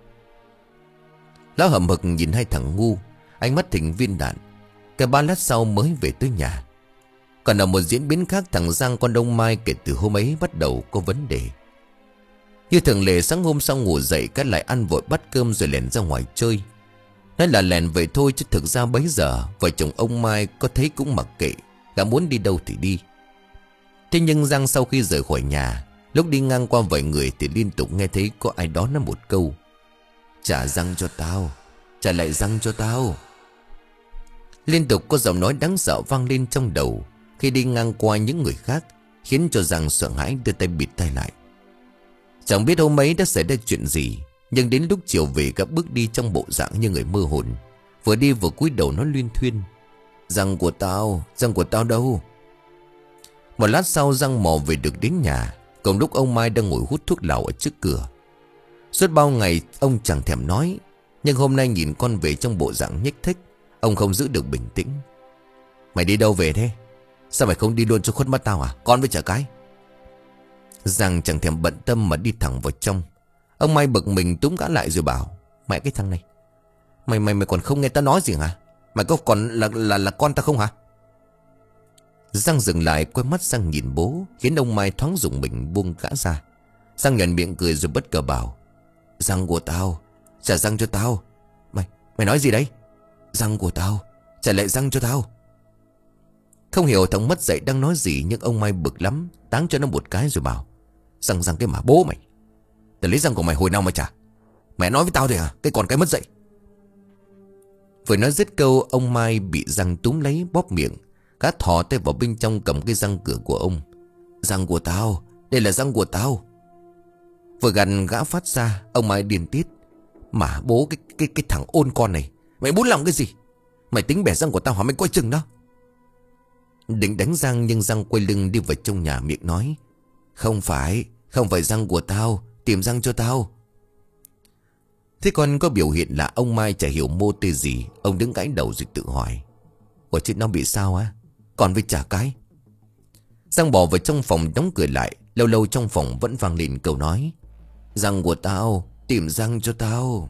Lão hậm hực nhìn hai thằng ngu, ánh mắt thỉnh viên đạn. Cả ba lát sau mới về tới nhà. Còn ở một diễn biến khác, thằng Giang con Đông Mai kể từ hôm ấy bắt đầu có vấn đề. Như thường lệ, sáng hôm sau ngủ dậy, cái lại ăn vội bát cơm rồi lèn ra ngoài chơi. Nói là lèn vậy thôi chứ thực ra bấy giờ vợ chồng ông Mai có thấy cũng mặc kệ, gã muốn đi đâu thì đi. Thế nhưng Giang sau khi rời khỏi nhà, lúc đi ngang qua vài người thì liên tục nghe thấy có ai đó nói một câu: Trả răng cho tao, trả lại răng cho tao. Liên tục có giọng nói đáng sợ vang lên trong đầu khi đi ngang qua những người khác, khiến cho Giang sợ hãi đưa tay bịt tai lại. Chẳng biết hôm ấy đã xảy ra chuyện gì, nhưng đến lúc chiều về các bước đi trong bộ dạng như người mơ hồn, vừa đi vừa cúi đầu nói luyên thuyên: Răng của tao, răng của tao đâu? Một lát sau Giang mò về được đến nhà, cùng lúc ông Mai đang ngồi hút thuốc lào ở trước cửa. Suốt bao ngày ông chẳng thèm nói, nhưng hôm nay nhìn con về trong bộ dạng nhếch thếch, ông không giữ được bình tĩnh. Mày đi đâu về thế? Sao mày không đi luôn cho khuất mắt tao à? Con với chả cái. Giang chẳng thèm bận tâm mà đi thẳng vào trong. Ông Mai bực mình túm gã lại rồi bảo: Mẹ cái thằng này, Mày mày mày còn không nghe tao nói gì hả? Mày có còn là là là con ta không hả? Giang dừng lại, quay mắt sang nhìn bố, khiến ông Mai thoáng rùng mình buông gã ra. Giang nhoẻn miệng cười rồi bất ngờ bảo: Răng của tao, trả răng cho tao. Mày, mày nói gì đấy? Răng của tao, trả lại răng cho tao. Không hiểu thằng mất dậy đang nói gì, nhưng ông Mai bực lắm, táng cho nó một cái rồi bảo: Răng răng cái mà bố mày, tao lấy răng của mày hồi nào mà trả? Mẹ nói với tao thì hả? Cái còn cái mất dậy. Vừa nói dứt câu, ông Mai bị Giang túm lấy bóp miệng. Gã thò tay vào bên trong cầm cái răng cửa của ông. Răng của tao, đây là răng của tao. Vừa gần gã phát ra, ông Mai điên tiết: Mà bố cái cái cái thằng ôn con này, mày muốn làm cái gì? Mày tính bẻ răng của tao hả? Mày coi chừng đó. Định đánh Giang, nhưng Giang quay lưng đi vào trong nhà, miệng nói: Không phải, không phải răng của tao, tìm răng cho tao. Thế còn có biểu hiện là ông Mai chả hiểu mô tê gì. Ông đứng gãi đầu rồi tự hỏi: Ủa chứ nó bị sao á? Còn với chả cái. Giang bỏ vào trong phòng đóng cửa lại. Lâu lâu trong phòng vẫn vang lên câu nói: Răng của tao, tìm răng cho tao.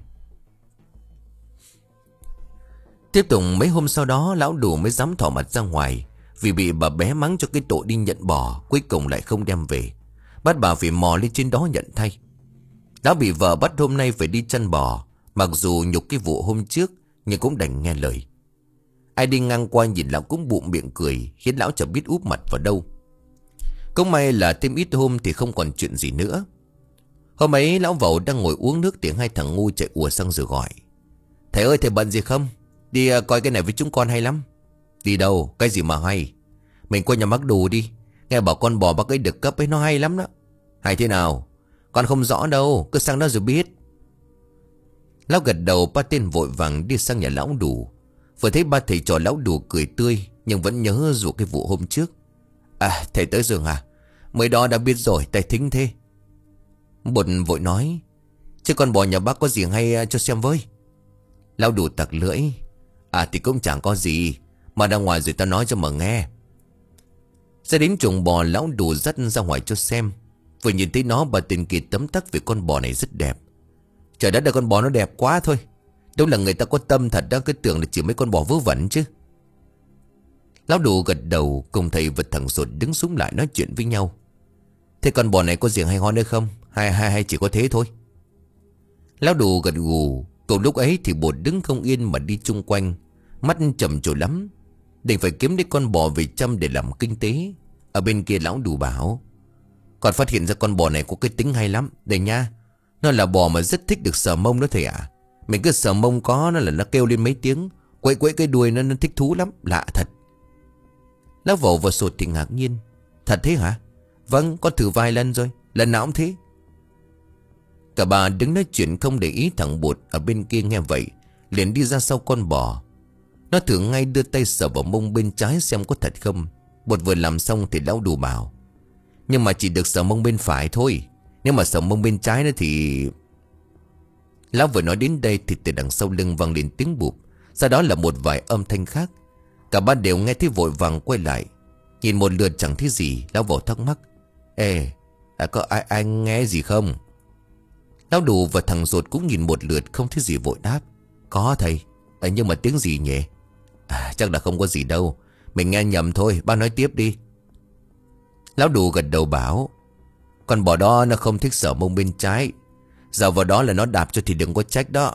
Tiếp tục mấy hôm sau đó, lão Đủ mới dám thỏ mặt ra ngoài, vì bị bà bé mắng cho cái tội đi nhận bò, cuối cùng lại không đem về, bắt bà phải mò lên trên đó nhận thay. Lão bị vợ bắt hôm nay phải đi chăn bò, mặc dù nhục cái vụ hôm trước, nhưng cũng đành nghe lời. Ai đi ngang qua nhìn lão cũng bụm miệng cười, khiến lão chẳng biết úp mặt vào đâu. Cũng may là thêm ít hôm thì không còn chuyện gì nữa. Hôm ấy lão Vẩu đang ngồi uống nước thì hai thằng ngu chạy ùa sang rồi gọi: Thầy ơi, thầy bận gì không? Đi uh, coi cái này với chúng con hay lắm. Đi đâu? Cái gì mà hay? Mình qua nhà bác Đủ đi. Nghe bảo con bò bác ấy được cấp ấy nó hay lắm đó. Hay thế nào? Con không rõ đâu, cứ sang đó rồi biết. Lão gật đầu, ba tên vội vàng đi sang nhà lão Đủ. Vừa thấy ba thầy trò lão Đủ cười tươi, nhưng vẫn nhớ dù cái vụ hôm trước. À, thầy tới rồi à? Mới đó đã biết rồi, thầy thính thế. Bột vội nói: Chứ con bò nhà bác có gì hay cho xem với. Lão Đủ tặc lưỡi: À thì cũng chẳng có gì, mà ra ngoài rồi tao nói cho mà nghe. Ra đến chuồng bò, lão Đủ dắt ra ngoài cho xem. Vừa nhìn thấy nó, bà tên kia tấm tắc về con bò này rất đẹp. Trời đất ơi, con bò nó đẹp quá thôi. Đúng là người ta có tâm thật đó, cứ tưởng là chỉ mấy con bò vớ vẩn chứ. Lão Đủ gật đầu, cùng thầy và thằng Sột đứng xuống lại nói chuyện với nhau. Thế con bò này có gì hay ho nữa không? Hay hay hay chỉ có thế thôi? Lão Đủ gật gù. Cùng lúc ấy thì Bột đứng không yên mà đi chung quanh, mắt trầm trồ lắm. Định phải kiếm đến con bò về chăm để làm kinh tế. Ở bên kia lão Đủ bảo: Còn phát hiện ra con bò này có cái tính hay lắm. Đây nha, nó là bò mà rất thích được sờ mông đó thầy ạ. Mình cứ sờ mông có nó là nó kêu lên mấy tiếng, quậy quậy cái đuôi nó, nó thích thú lắm. Lạ thật. Lão Vẩu và Sột thì ngạc nhiên: Thật thế hả? Vâng, con thử vài lần rồi, lần nào cũng thế. Cả bà đứng nói chuyện không để ý thằng Bột ở bên kia nghe vậy, liền đi ra sau con bò. Nó thử ngay đưa tay sờ vào mông bên trái xem có thật không. Bột vừa làm xong thì lão Đủ bảo: Nhưng mà chỉ được sờ mông bên phải thôi. Nếu mà sờ mông bên trái nữa thì... Lão vừa nói đến đây thì từ đằng sau lưng vang lên tiếng bụp. Sau đó là một vài âm thanh khác. Cả ba đều nghe thấy vội vàng quay lại. Nhìn một lượt chẳng thấy gì. Lão Vẩu thắc mắc: Ê, à, có ai, ai nghe gì không? Lão Đủ và thằng Rột cũng nhìn một lượt không thấy gì vội đáp: Có thầy. À, nhưng mà tiếng gì nhỉ? À, chắc là không có gì đâu. Mình nghe nhầm thôi, bác nói tiếp đi. Lão Đủ gật đầu bảo: Con bò đó nó không thích sờ mông bên trái. Giờ vào đó là nó đạp cho thì đừng có trách đó.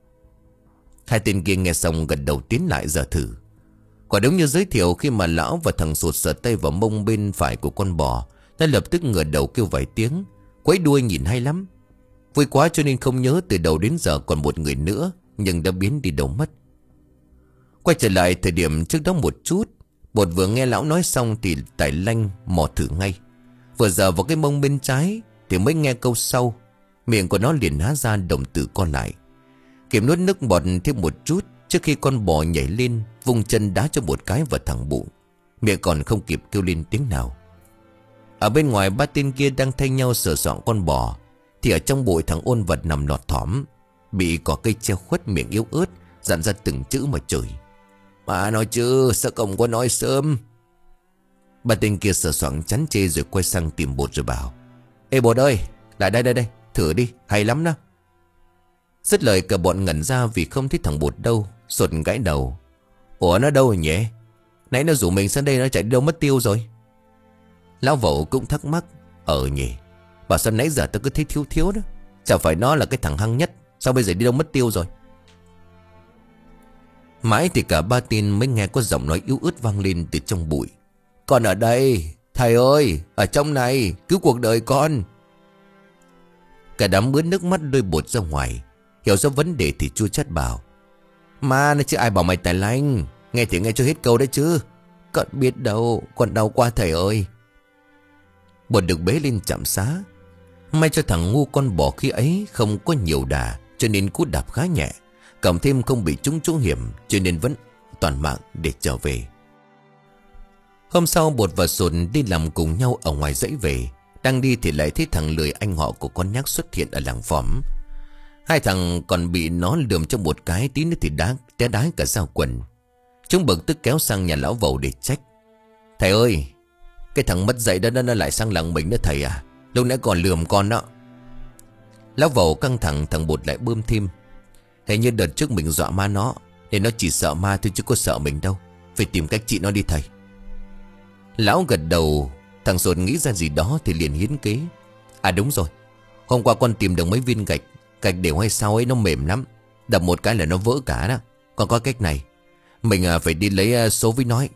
Hai tên kia nghe xong gật đầu tiến lại giờ thử. Quả đúng như giới thiệu, khi mà lão và thằng Sột sờ tay vào mông bên phải của con bò, nó lập tức ngửa đầu kêu vài tiếng, quấy đuôi nhìn hay lắm. Vui quá cho nên không nhớ từ đầu đến giờ còn một người nữa, nhưng đã biến đi đâu mất. Quay trở lại thời điểm trước đó một chút, Bột vừa nghe lão nói xong thì Tài Lanh mò thử ngay. Vừa giờ vào cái mông bên trái thì mới nghe câu sau, miệng của nó liền há ra đồng tử co lại. Kiểm nuốt nước bọt thêm một chút trước khi con bò nhảy lên, vung chân đá cho một cái vào thẳng bụng. Miệng còn không kịp kêu lên tiếng nào. Ở bên ngoài ba tên kia đang thay nhau sờ soạng con bò, thì ở trong bụi thằng Ôn Vật nằm lọt thỏm, bị cỏ cây che khuất, miệng yếu ớt dặn ra từng chữ mà chửi: Mà nói chứ, sao không có nói sớm? Ba tên kia sờ soạng chán chê rồi quay sang tìm Bột rồi bảo: Ê Bột ơi, lại đây đây đây, thử đi, hay lắm đó. Dứt lời cả bọn ngẩn ra vì không thấy thằng Bột đâu. Sột gãi đầu: Ủa nó đâu rồi nhỉ? Nãy nó rủ mình sang đây nó chạy đi đâu mất tiêu rồi? Lão Vẩu cũng thắc mắc: Ờ nhỉ, bảo sao nãy giờ tôi cứ thấy thiếu thiếu đó. Chả phải nó là cái thằng hăng nhất, sao bây giờ đi đâu mất tiêu rồi? Mãi thì cả ba tên mới nghe có giọng nói yếu ớt vang lên từ trong bụi: Con ở đây, thầy ơi, ở trong này, cứu cuộc đời con. Cả đám mướn nước mắt đôi Bột ra ngoài. Hiểu ra vấn đề thì chua chát bảo: Mà nó chứ ai bảo mày Tài Lanh. Nghe thì nghe cho hết câu đấy chứ. Con biết đâu, con đau quá thầy ơi. Bột được bế lên trạm xá. May cho thằng ngu con bò khi ấy không có nhiều đà, cho nên cú đạp khá nhẹ, cộng thêm không bị trúng chỗ hiểm, cho nên vẫn toàn mạng để trở về. Hôm sau Bột và Sột đi làm cùng nhau ở ngoài dãy về. Đang đi thì lại thấy thằng Lười, anh họ của con nhắc, xuất hiện ở làng phỏm. Hai thằng còn bị nó lườm cho một cái, tí nữa thì đá té đái cả dao quần. Chúng bực tức kéo sang nhà lão Vẩu để trách: Thầy ơi, cái thằng mất dạy đó nó lại sang làng mình đó thầy à. Lúc nãy còn lườm con đó. Lão Vẩu căng thẳng, thằng Bột lại bơm thêm: Hình như đợt trước mình dọa ma nó, nên nó chỉ sợ ma thôi chứ có sợ mình đâu. Phải tìm cách trị nó đi thầy. Lão gật đầu. Thằng Sột nghĩ ra gì đó thì liền hiến kế: À đúng rồi, hôm qua con tìm được mấy viên gạch. Gạch đều hay sao ấy nó mềm lắm, đập một cái là nó vỡ cả đó. Còn có cách này, mình à, phải đi lấy số với nói.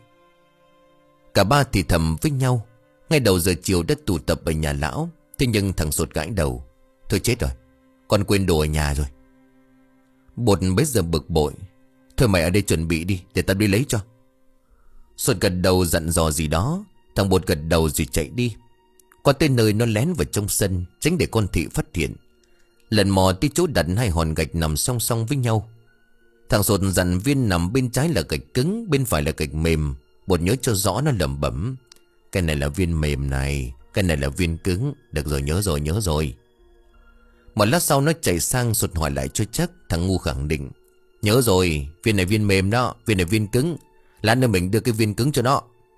Cả ba thì thầm với nhau. Ngay đầu giờ chiều đã tụ tập ở nhà lão. Thế nhưng thằng Sột gãi đầu: Thôi chết rồi, con quên đồ ở nhà rồi. Bột bây giờ bực bội: Thôi mày ở đây chuẩn bị đi, để tao đi lấy cho. Sột gật đầu dặn dò gì đó. Thằng Bột gật đầu rồi chạy đi. Qua tới nơi nó lén vào trong sân, tránh để con Thị phát hiện. Lần mò tới chỗ đặt hai hòn gạch nằm song song với nhau. Thằng Sột dặn viên nằm bên trái là gạch cứng, bên phải là gạch mềm. Bột nhớ cho rõ, nó lẩm bẩm: Cái này là viên mềm này, cái này là viên cứng. Được rồi, nhớ rồi, nhớ rồi. Một lát sau nó chạy sang Sột hỏi lại cho chắc. Thằng ngu khẳng định: Nhớ rồi, viên này viên mềm đó, viên này viên cứng. Lát nữa mình đưa cái viên cứng cho nó.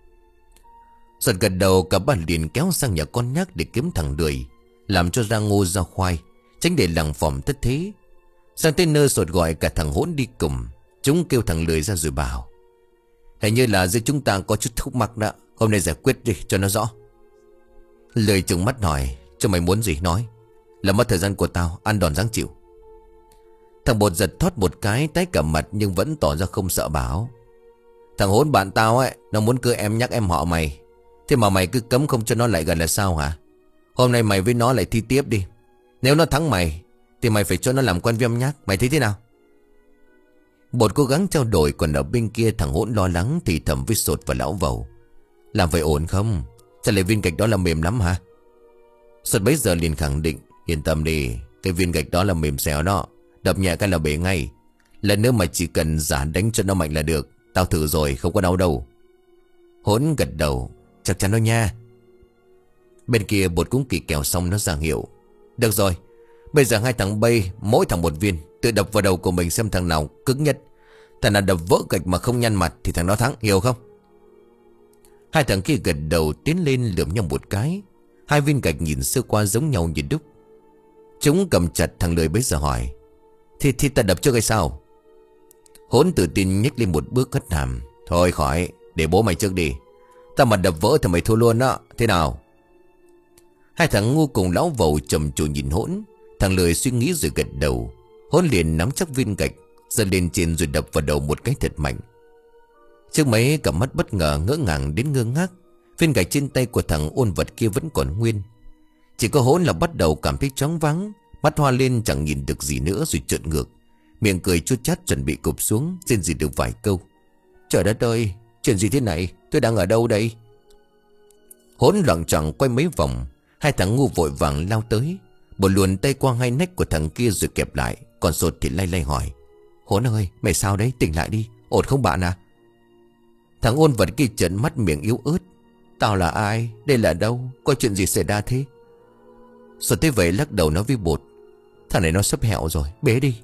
Sột gật đầu. Cả ba liền kéo sang nhà con nhắc để kiếm thằng Lười, làm cho ra ngô ra khoai, tránh để làng phỏm thất thế. Sang tới nơi Sột gọi cả thằng Hỗn đi cùng. Chúng kêu thằng Lười ra rồi bảo: Hình như là giữa chúng ta có chút khúc mắc đó, hôm nay giải quyết đi cho nó rõ. Lười trừng mắt hỏi: Cho mày muốn gì nói. Là mất thời gian của tao, ăn đòn ráng chịu. Thằng Bột giật thoát một cái, tái cả mặt nhưng vẫn tỏ ra không sợ, bảo: Thằng hỗn bạn tao ấy, nó muốn cưới em, nhắc em họ mày. Thế mà mày cứ cấm không cho nó lại gần là sao hả? Hôm nay mày với nó lại thi tiếp đi. Nếu nó thắng mày thì mày phải cho nó làm quen với em nhắc. Mày thấy thế nào? Bột cố gắng trao đổi, còn ở bên kia thằng hỗn lo lắng thì thầm với Sột và lão Vầu: Làm vậy ổn không? Sao lại viên gạch đó là mềm lắm hả? Sột bấy giờ liền khẳng định: Yên tâm đi, cái viên gạch đó là mềm xèo đó, đập nhẹ cái là bể ngay. Lần nữa mà chỉ cần giả đánh cho nó mạnh là được. Tao thử rồi, không có đau đâu. Hỗn gật đầu: Chắc chắn đó nha. Bên kia Bột cũng kỳ kèo xong nó ra hiệu: Được rồi, bây giờ hai thằng bay mỗi thằng một viên, tự đập vào đầu của mình xem thằng nào cứng nhất. Thằng nào đập vỡ gạch mà không nhăn mặt thì thằng đó thắng, hiểu không? Hai thằng kia gật đầu, tiến lên lượm nhau một cái. Hai viên gạch nhìn sơ qua giống nhau như đúc. Chúng cầm chặt thằng Lười bấy giờ hỏi: Thì, thì ta đập cho cái sao? Hỗn tự tin nhếch lên một bước hất hàm: Thôi khỏi, để bố mày trước đi. Ta mà đập vỡ thì mày thua luôn đó. Thế nào? Hai thằng ngu cùng lão Vầu trầm trồ nhìn Hỗn. Thằng Lười suy nghĩ rồi gật đầu. Hỗn liền nắm chắc viên gạch, giơ lên trên rồi đập vào đầu một cái thật mạnh. Trước mấy cả mắt bất ngờ, ngỡ ngàng đến ngơ ngác. Viên gạch trên tay của thằng ôn vật kia vẫn còn nguyên. Chỉ có Hỗn là bắt đầu cảm thấy choáng váng, mắt hoa lên chẳng nhìn được gì nữa rồi trợn ngược, miệng cười chua chát chuẩn bị cụp xuống, rên rỉ được vài câu: Trời đất ơi, chuyện gì thế này? Tôi đang ở đâu đây? Hỗn loạng choạng quay mấy vòng. Hai thằng ngu vội vàng lao tới, Bột luồn tay qua hai nách của thằng kia rồi kẹp lại. Còn Sột thì lay lay hỏi: Hỗn ơi, mày sao đấy? Tỉnh lại đi, ổn không bạn à? Thằng ôn vật kia trợn mắt miệng yếu ớt: Tao là ai? Đây là đâu? Có chuyện gì xảy ra thế? Sột thấy vậy lắc đầu nói với Bột: Thằng này nó sắp hẹo rồi, bế đi.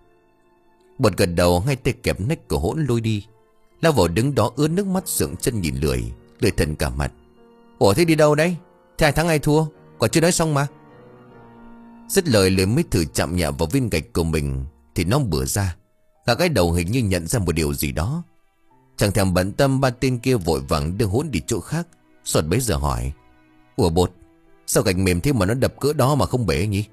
Bột gật đầu, hai tay kẹp nách của Hỗn lôi đi. Lao vào đứng đó ướt nước mắt, sượng chân nhìn Lười. Lười thần cả mặt: Ủa thế đi đâu đấy? Thế ai thắng ai thua? Còn chưa nói xong mà. Dứt lời, Lười mới thử chạm nhẹ vào viên gạch của mình thì nó bừa ra. Cả cái đầu hình như nhận ra một điều gì đó. Chẳng thèm bận tâm, ba tên kia vội vàng đưa Hỗn đi chỗ khác. Sột bấy giờ hỏi: Ủa Bột, sao gạch mềm thế mà nó đập cỡ đó mà không bể nhỉ?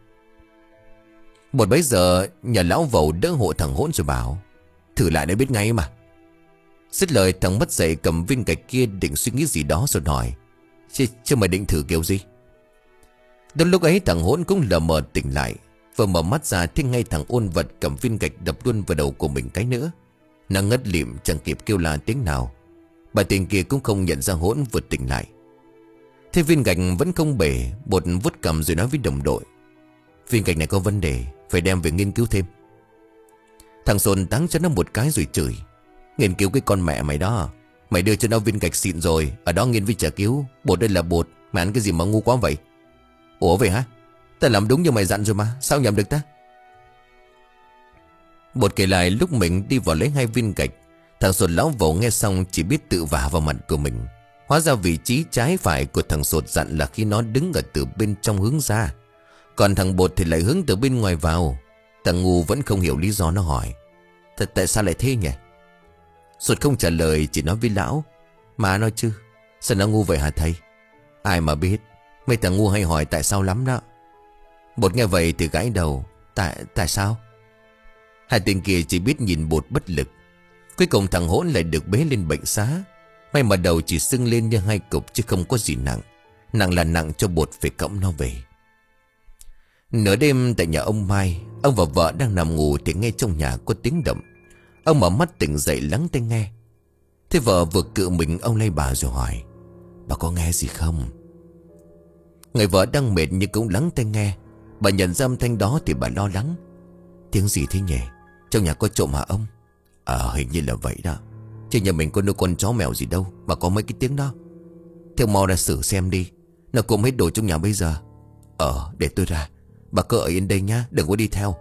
Bột bấy giờ nhờ lão Vầu đỡ hộ thằng Hỗn rồi bảo: Thử lại để biết ngay mà. Dứt lời, thằng mất dậy cầm viên gạch kia định suy nghĩ gì đó rồi hỏi: Chứ, chứ mày định thử kiểu gì? Đến lúc ấy thằng Hỗn cũng lờ mờ tỉnh lại. Vừa mở mắt ra thì ngay thằng ôn vật cầm viên gạch đập luôn vào đầu của mình cái nữa. Nó ngất lịm chẳng kịp kêu la tiếng nào. Bà tên kia cũng không nhận ra Hỗn vừa tỉnh lại. Thế viên gạch vẫn không bể. Bột vuốt cầm rồi nói với đồng đội: Viên gạch này có vấn đề, phải đem về nghiên cứu thêm. Thằng Sồn táng cho nó một cái rồi chửi: Nghiên cứu cái con mẹ mày đó. Mày đưa cho nó viên gạch xịn rồi, ở đó nghiên với chả cứu. Bột đây là bột, mày ăn cái gì mà ngu quá vậy? Ủa vậy hả? Ta làm đúng như mày dặn rồi mà, sao nhầm được ta? Bột kể lại lúc mình đi vào lấy hai viên gạch. Thằng Sột lão Vầu nghe xong chỉ biết tự vả vào mặt của mình. Hóa ra vị trí trái phải của thằng Sột dặn là khi nó đứng ở từ bên trong hướng ra, còn thằng Bột thì lại hướng từ bên ngoài vào. Thằng ngu vẫn không hiểu lý do, nó hỏi: Thật tại sao lại thế nhỉ? Sột không trả lời, chỉ nói với lão: Mà nói chứ, sao nó ngu vậy hả thầy? Ai mà biết, mấy thằng ngu hay hỏi tại sao lắm đó. Bột nghe vậy thì gãi đầu: Tại tại sao? Hai tên kia chỉ biết nhìn Bột bất lực. Cuối cùng thằng Hỗn lại được bế lên bệnh xá. May mà đầu chỉ sưng lên như hai cục chứ không có gì nặng. Nặng là nặng cho Bột phải cõng nó về. Nửa đêm tại nhà ông Mai, ông và vợ đang nằm ngủ thì nghe trong nhà có tiếng động. Ông mở mắt tỉnh dậy lắng tai nghe. Thế vợ vừa cự mình, ông lay bà rồi hỏi: Bà có nghe gì không? Người vợ đang mệt nhưng cũng lắng tai nghe. Bà nhận ra âm thanh đó thì bà lo lắng: Tiếng gì thế nhỉ? Trong nhà có trộm hả ông? Ờ hình như là vậy đó. Chứ nhà mình có nuôi con chó mèo gì đâu mà có mấy cái tiếng đó. Theo mau ra xử xem đi, nó cũng hết đồ trong nhà bây giờ. Ờ để tôi ra, bà cứ ở yên đây nhá, đừng có đi theo.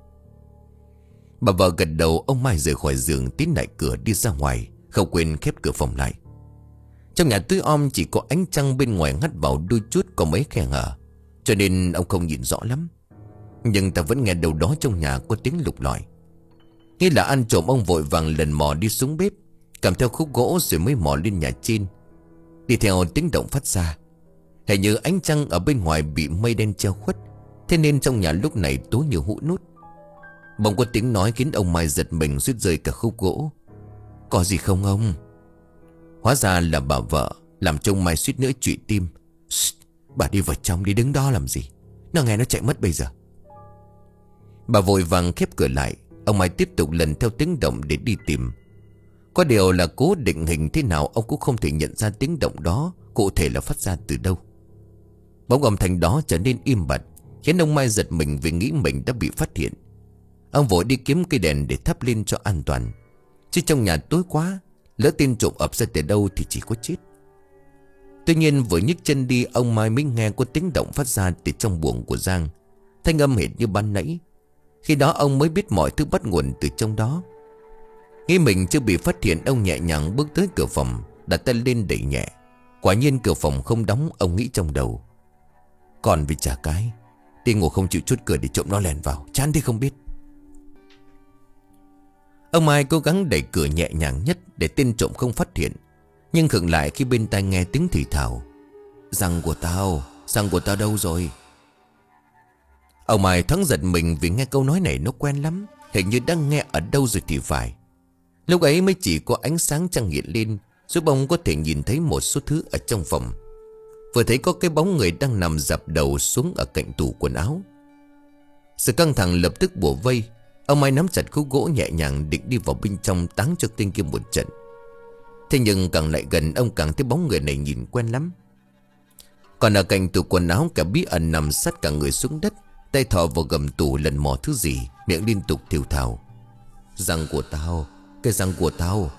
Bà vợ gật đầu. Ông Mai rời khỏi giường, tiến lại cửa đi ra ngoài, không quên khép cửa phòng lại. Trong nhà tối om, chỉ có ánh trăng bên ngoài hắt vào đôi chút có mấy khe hở, cho nên ông không nhìn rõ lắm. Nhưng ta vẫn nghe đâu đó trong nhà có tiếng lục lọi. Nghĩ là ăn trộm, ông vội vàng lần mò đi xuống bếp, cầm theo khúc gỗ rồi mới mò lên nhà trên. Đi theo tiếng động phát ra, Hình như ánh trăng ở bên ngoài bị mây đen che khuất, thế nên trong nhà lúc này tối như hũ nút. Bỗng có tiếng nói khiến ông Mai giật mình, suýt rơi cả khúc gỗ. Có gì không ông? Hóa ra là bà vợ, làm trông Mai suýt nữa trụy tim. Bà đi vào trong đi, đứng đó làm gì? Nó nghe nó chạy mất bây giờ. Bà vội vàng khép cửa lại. Ông Mai tiếp tục lần theo tiếng động để đi tìm. Có điều là cố định hình thế nào ông cũng không thể nhận ra tiếng động đó cụ thể là phát ra từ đâu. Bỗng âm thanh đó trở nên im bặt, khiến ông Mai giật mình vì nghĩ mình đã bị phát hiện. Ông vội đi kiếm cây đèn để thắp lên cho an toàn, chứ trong nhà tối quá, lỡ tin trộm ập ra từ đâu thì chỉ có chết. Tuy nhiên vừa nhấc chân đi, ông Mai mới nghe có tiếng động phát ra từ trong buồng của Giang, thanh âm hệt như ban nãy. Khi đó ông mới biết mọi thứ bắt nguồn từ trong đó. Nghĩ mình chưa bị phát hiện, ông nhẹ nhàng bước tới cửa phòng, đặt tay lên đẩy nhẹ. Quả nhiên cửa phòng không đóng. Ông nghĩ trong đầu, còn vì chả cái đi ngủ không chịu chốt cửa để trộm nó lèn vào, chán thế không biết. Ông Mai cố gắng đẩy cửa nhẹ nhàng nhất để tên trộm không phát hiện, nhưng khựng lại khi bên tai nghe tiếng thì thào: Răng của tao, răng của tao đâu rồi? Ông Mai thoáng giật mình vì nghe câu nói này nó quen lắm, hình như đang nghe ở đâu rồi thì phải. Lúc ấy mới chỉ có ánh sáng trăng hiện lên, giúp ông có thể nhìn thấy một số thứ ở trong phòng. Vừa thấy có cái bóng người đang nằm dập đầu xuống ở cạnh tủ quần áo. Sự căng thẳng lập tức bủa vây. Ông Mai nắm chặt khúc gỗ nhẹ nhàng định đi vào bên trong táng cho tên kia một trận. Thế nhưng càng lại gần, ông càng thấy bóng người này nhìn quen lắm. Còn ở cạnh tủ quần áo, cả bí ẩn nằm sát cả người xuống đất, tay thò vào gầm tủ lần mò thứ gì, miệng liên tục thều thào: Răng của tao, cái răng của tao.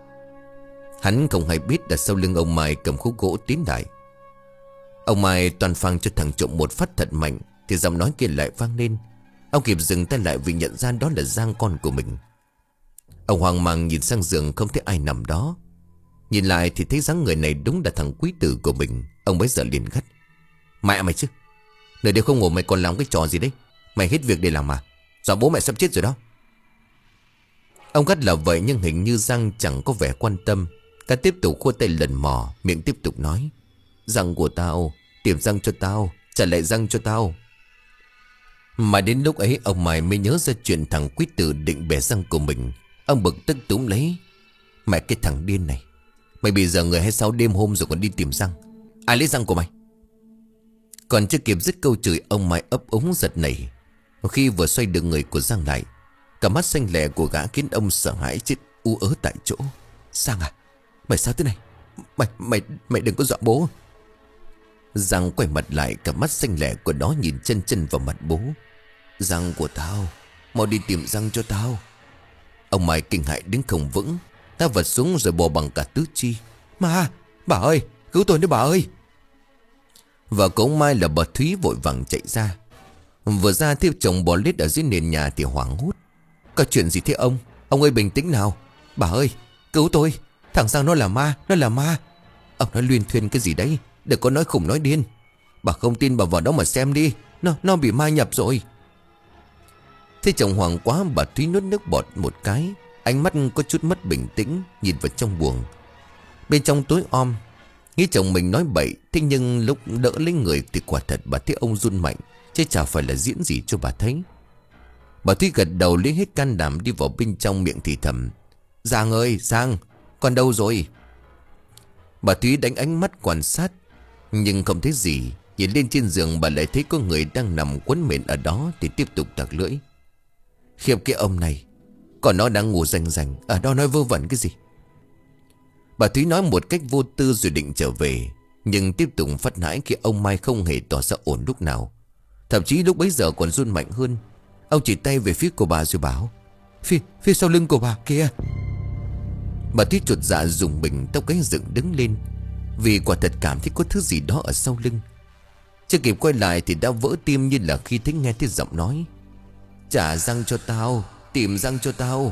Hắn không hay biết là sau lưng ông Mai cầm khúc gỗ tiến lại. Ông Mai toàn phang cho thằng trộm một phát thật mạnh, thì giọng nói kia lại vang lên. Ông kịp dừng tay lại vì nhận ra đó là Giang, con của mình. Ông hoang mang nhìn sang giường, không thấy ai nằm đó. Nhìn lại thì thấy dáng người này đúng là thằng quý tử của mình. Ông bấy giờ liền gắt: Mẹ mày chứ, nửa đêm không ngủ mày còn làm cái trò gì đấy? Mày hết việc để làm mà, dọa bố mẹ sắp chết rồi đó. Ông gắt là vậy nhưng hình như Giang chẳng có vẻ quan tâm. Cả tiếp tục khua tay lần mò, miệng tiếp tục nói: Răng của tao, tìm răng cho tao, trả lại răng cho tao. Mà đến lúc ấy ông Mai mới nhớ ra chuyện thằng quý tử định bẻ răng của mình. Ông bực tức túm lấy: Mẹ cái thằng điên này, mày bị giờ người hay sao đêm hôm rồi còn đi tìm răng? Ai lấy răng của mày? Còn chưa kịp dứt câu chửi, ông Mai ấp úng giật nảy. Khi vừa xoay được người của Giang lại, cả mắt xanh lè của gã khiến ông sợ hãi chết u ớ tại chỗ. Giang à, mày sao thế này? Mày, mày, mày đừng có dọa bố. Giang quay mặt lại, cả mắt xanh lẻ của nó nhìn chân chân vào mặt bố. Răng của tao, mau đi tìm răng cho tao. Ông Mai kinh hãi đứng không vững, ta vật xuống rồi bò bằng cả tứ chi. Mà, bà ơi, cứu tôi đấy bà ơi. Vợ của ông Mai là bà Thúy vội vàng chạy ra. Vừa ra theo chồng bò lết ở dưới nền nhà thì hoảng hốt. Có chuyện gì thế ông? Ông ơi bình tĩnh nào. Bà ơi, cứu tôi, thằng Giang nó là ma, nó là ma. Ông nói luyên thuyên cái gì đấy, đừng có nói khủng nói điên. Bà không tin bà vào đó mà xem đi, Nó, nó bị ma nhập rồi. Thế chồng hoảng quá, bà Thúy nuốt nước bọt một cái, ánh mắt có chút mất bình tĩnh, nhìn vào trong buồng. Bên trong tối om, nghĩ chồng mình nói bậy. Thế nhưng lúc đỡ lấy người thì quả thật bà thấy ông run mạnh, chứ chả phải là diễn gì cho bà thấy. Bà Thúy gật đầu lấy hết can đảm đi vào bên trong, miệng thì thầm: Giang ơi, Giang, con đâu rồi? Bà Thúy đánh ánh mắt quan sát, nhưng không thấy gì. Nhìn lên trên giường, bà lại thấy có người đang nằm quấn mền ở đó, thì tiếp tục tặc lưỡi: Khiếp cái ông này, còn nó đang ngủ rành rành ở đó nói vơ vẩn cái gì? Bà Thúy nói một cách vô tư rồi định trở về, nhưng tiếp tục phát nãi khi ông Mai không hề tỏ ra ổn lúc nào. Thậm chí lúc bấy giờ còn run mạnh hơn. Ông chỉ tay về phía của bà rồi bảo: Phía, phía sau lưng của bà kia. Bà Thúy chột dạ dùng mình, tóc gáy dựng đứng lên, vì quả thật cảm thấy có thứ gì đó ở sau lưng. Chưa kịp quay lại thì đã vỡ tim, như là khi thấy nghe thấy giọng nói: Trả răng cho tao, tìm răng cho tao.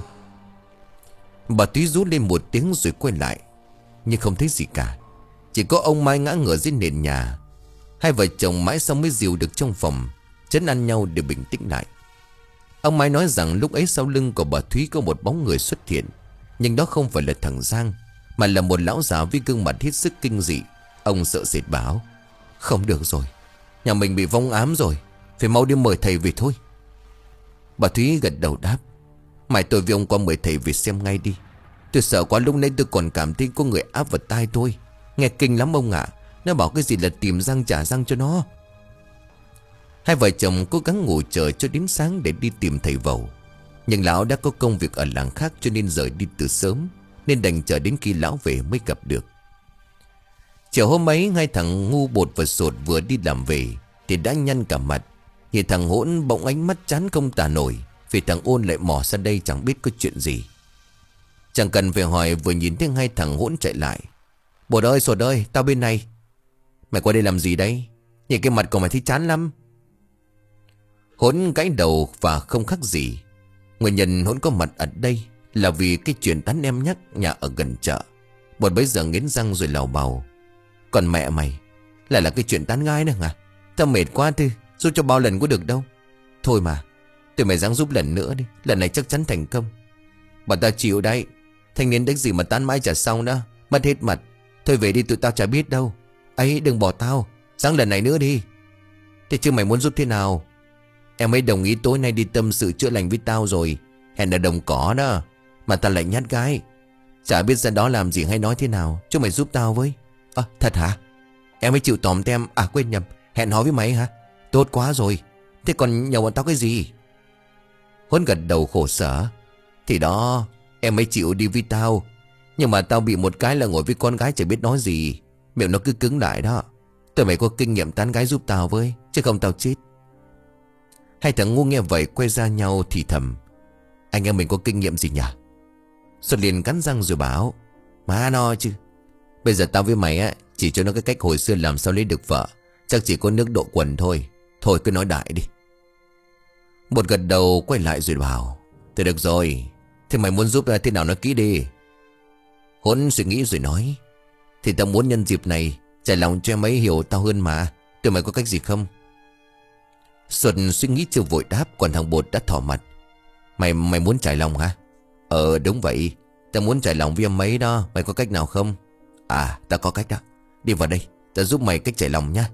Bà Thúy rú lên một tiếng rồi quay lại, nhưng không thấy gì cả. Chỉ có ông Mai ngã ngửa dưới nền nhà. Hai vợ chồng mãi sau mới dìu được trong phòng, trấn an nhau để bình tĩnh lại. Ông Mai nói rằng lúc ấy sau lưng của bà Thúy có một bóng người xuất hiện, nhưng đó không phải là thằng Giang, mà là một lão già với gương mặt hết sức kinh dị. Ông sợ sệt bảo: Không được rồi, nhà mình bị vong ám rồi, phải mau đi mời thầy về thôi. Bà Thúy gật đầu đáp. Mai tôi với ông qua mời thầy về xem ngay đi. Tôi sợ quá, lúc nãy tôi còn cảm thấy có người áp vào tai tôi. Nghe kinh lắm ông ạ. Nó bảo cái gì là tìm răng trả răng cho nó. Hai vợ chồng cố gắng ngủ chờ cho đến sáng để đi tìm thầy Vầu. Nhưng lão đã có công việc ở làng khác cho nên rời đi từ sớm, nên đành chờ đến khi lão về mới gặp được. Chiều hôm ấy, hai thằng Ngu, Bột và Sột vừa đi làm về thì đã nhăn cả mặt. Nhìn thằng Hỗn bỗng ánh mắt chán không tả nổi, vì thằng Ôn lại mò ra đây chẳng biết có chuyện gì. Chẳng cần phải hỏi, vừa nhìn thấy hai thằng Hỗn chạy lại. Bột ơi, Sột ơi, tao bên này. Mày qua đây làm gì đấy? Nhìn cái mặt của mày thấy chán lắm. Hỗn gãi đầu và không khác gì. Nguyên nhân Hỗn có mặt ở đây là vì cái chuyện tán em nhắc nhà ở gần chợ. Bột bấy giờ nghiến răng rồi lào bào. Còn mẹ mày, lại là cái chuyện tán gái nữa hả? Tao mệt quá thôi, giúp cho bao lần có được đâu. Thôi mà, tụi mày dáng giúp lần nữa đi, lần này chắc chắn thành công. Bọn tao chịu đấy, thanh niên đếch gì mà tán mãi chả xong đó, mất hết mặt. Thôi về đi, tụi tao chả biết đâu. Ấy, đừng bỏ tao, dáng lần này nữa đi. Thế chứ mày muốn giúp thế nào? Em ấy đồng ý tối nay đi tâm sự chữa lành với tao rồi. Hẹn ở đồng cỏ đó. Mà tao lại nhát gái, chả biết ra đó làm gì hay nói thế nào. Chứ mày giúp tao với. À, thật hả? Em ấy chịu tòm tem. À quên nhầm, hẹn hò với mày hả? Tốt quá rồi. Thế còn nhờ bọn tao cái gì? Huấn gật đầu khổ sở. Thì đó, em ấy chịu đi với tao. Nhưng mà tao bị một cái là ngồi với con gái chả biết nói gì. Miệng nó cứ cứng lại đó. Tụi mày có kinh nghiệm tán gái giúp tao với, chứ không tao chết. Hai thằng Ngu nghe vậy quay ra nhau thì thầm. Anh em mình có kinh nghiệm gì nhỉ? Xuân liền cắn răng rồi bảo. Má nó chứ, bây giờ tao với mày á, chỉ cho nó cái cách hồi xưa làm sao lấy được vợ. Chắc chỉ có nước độ quần thôi. Thôi cứ nói đại đi. Một gật đầu quay lại rồi bảo. Thôi được rồi, thế mày muốn giúp thế nào nói kỹ đi. Hỗn suy nghĩ rồi nói. Thì tao muốn nhân dịp này trải lòng cho em ấy hiểu tao hơn mà. Tụi mày có cách gì không? Xuân suy nghĩ chưa vội đáp. Còn thằng Bột đã thỏ mặt. Mày mày muốn trải lòng hả? Ờ đúng vậy, tao muốn trải lòng với em ấy đó. Mày có cách nào không? À tao có cách đó. Đi vào đây, tao giúp mày cách trải lòng nhá.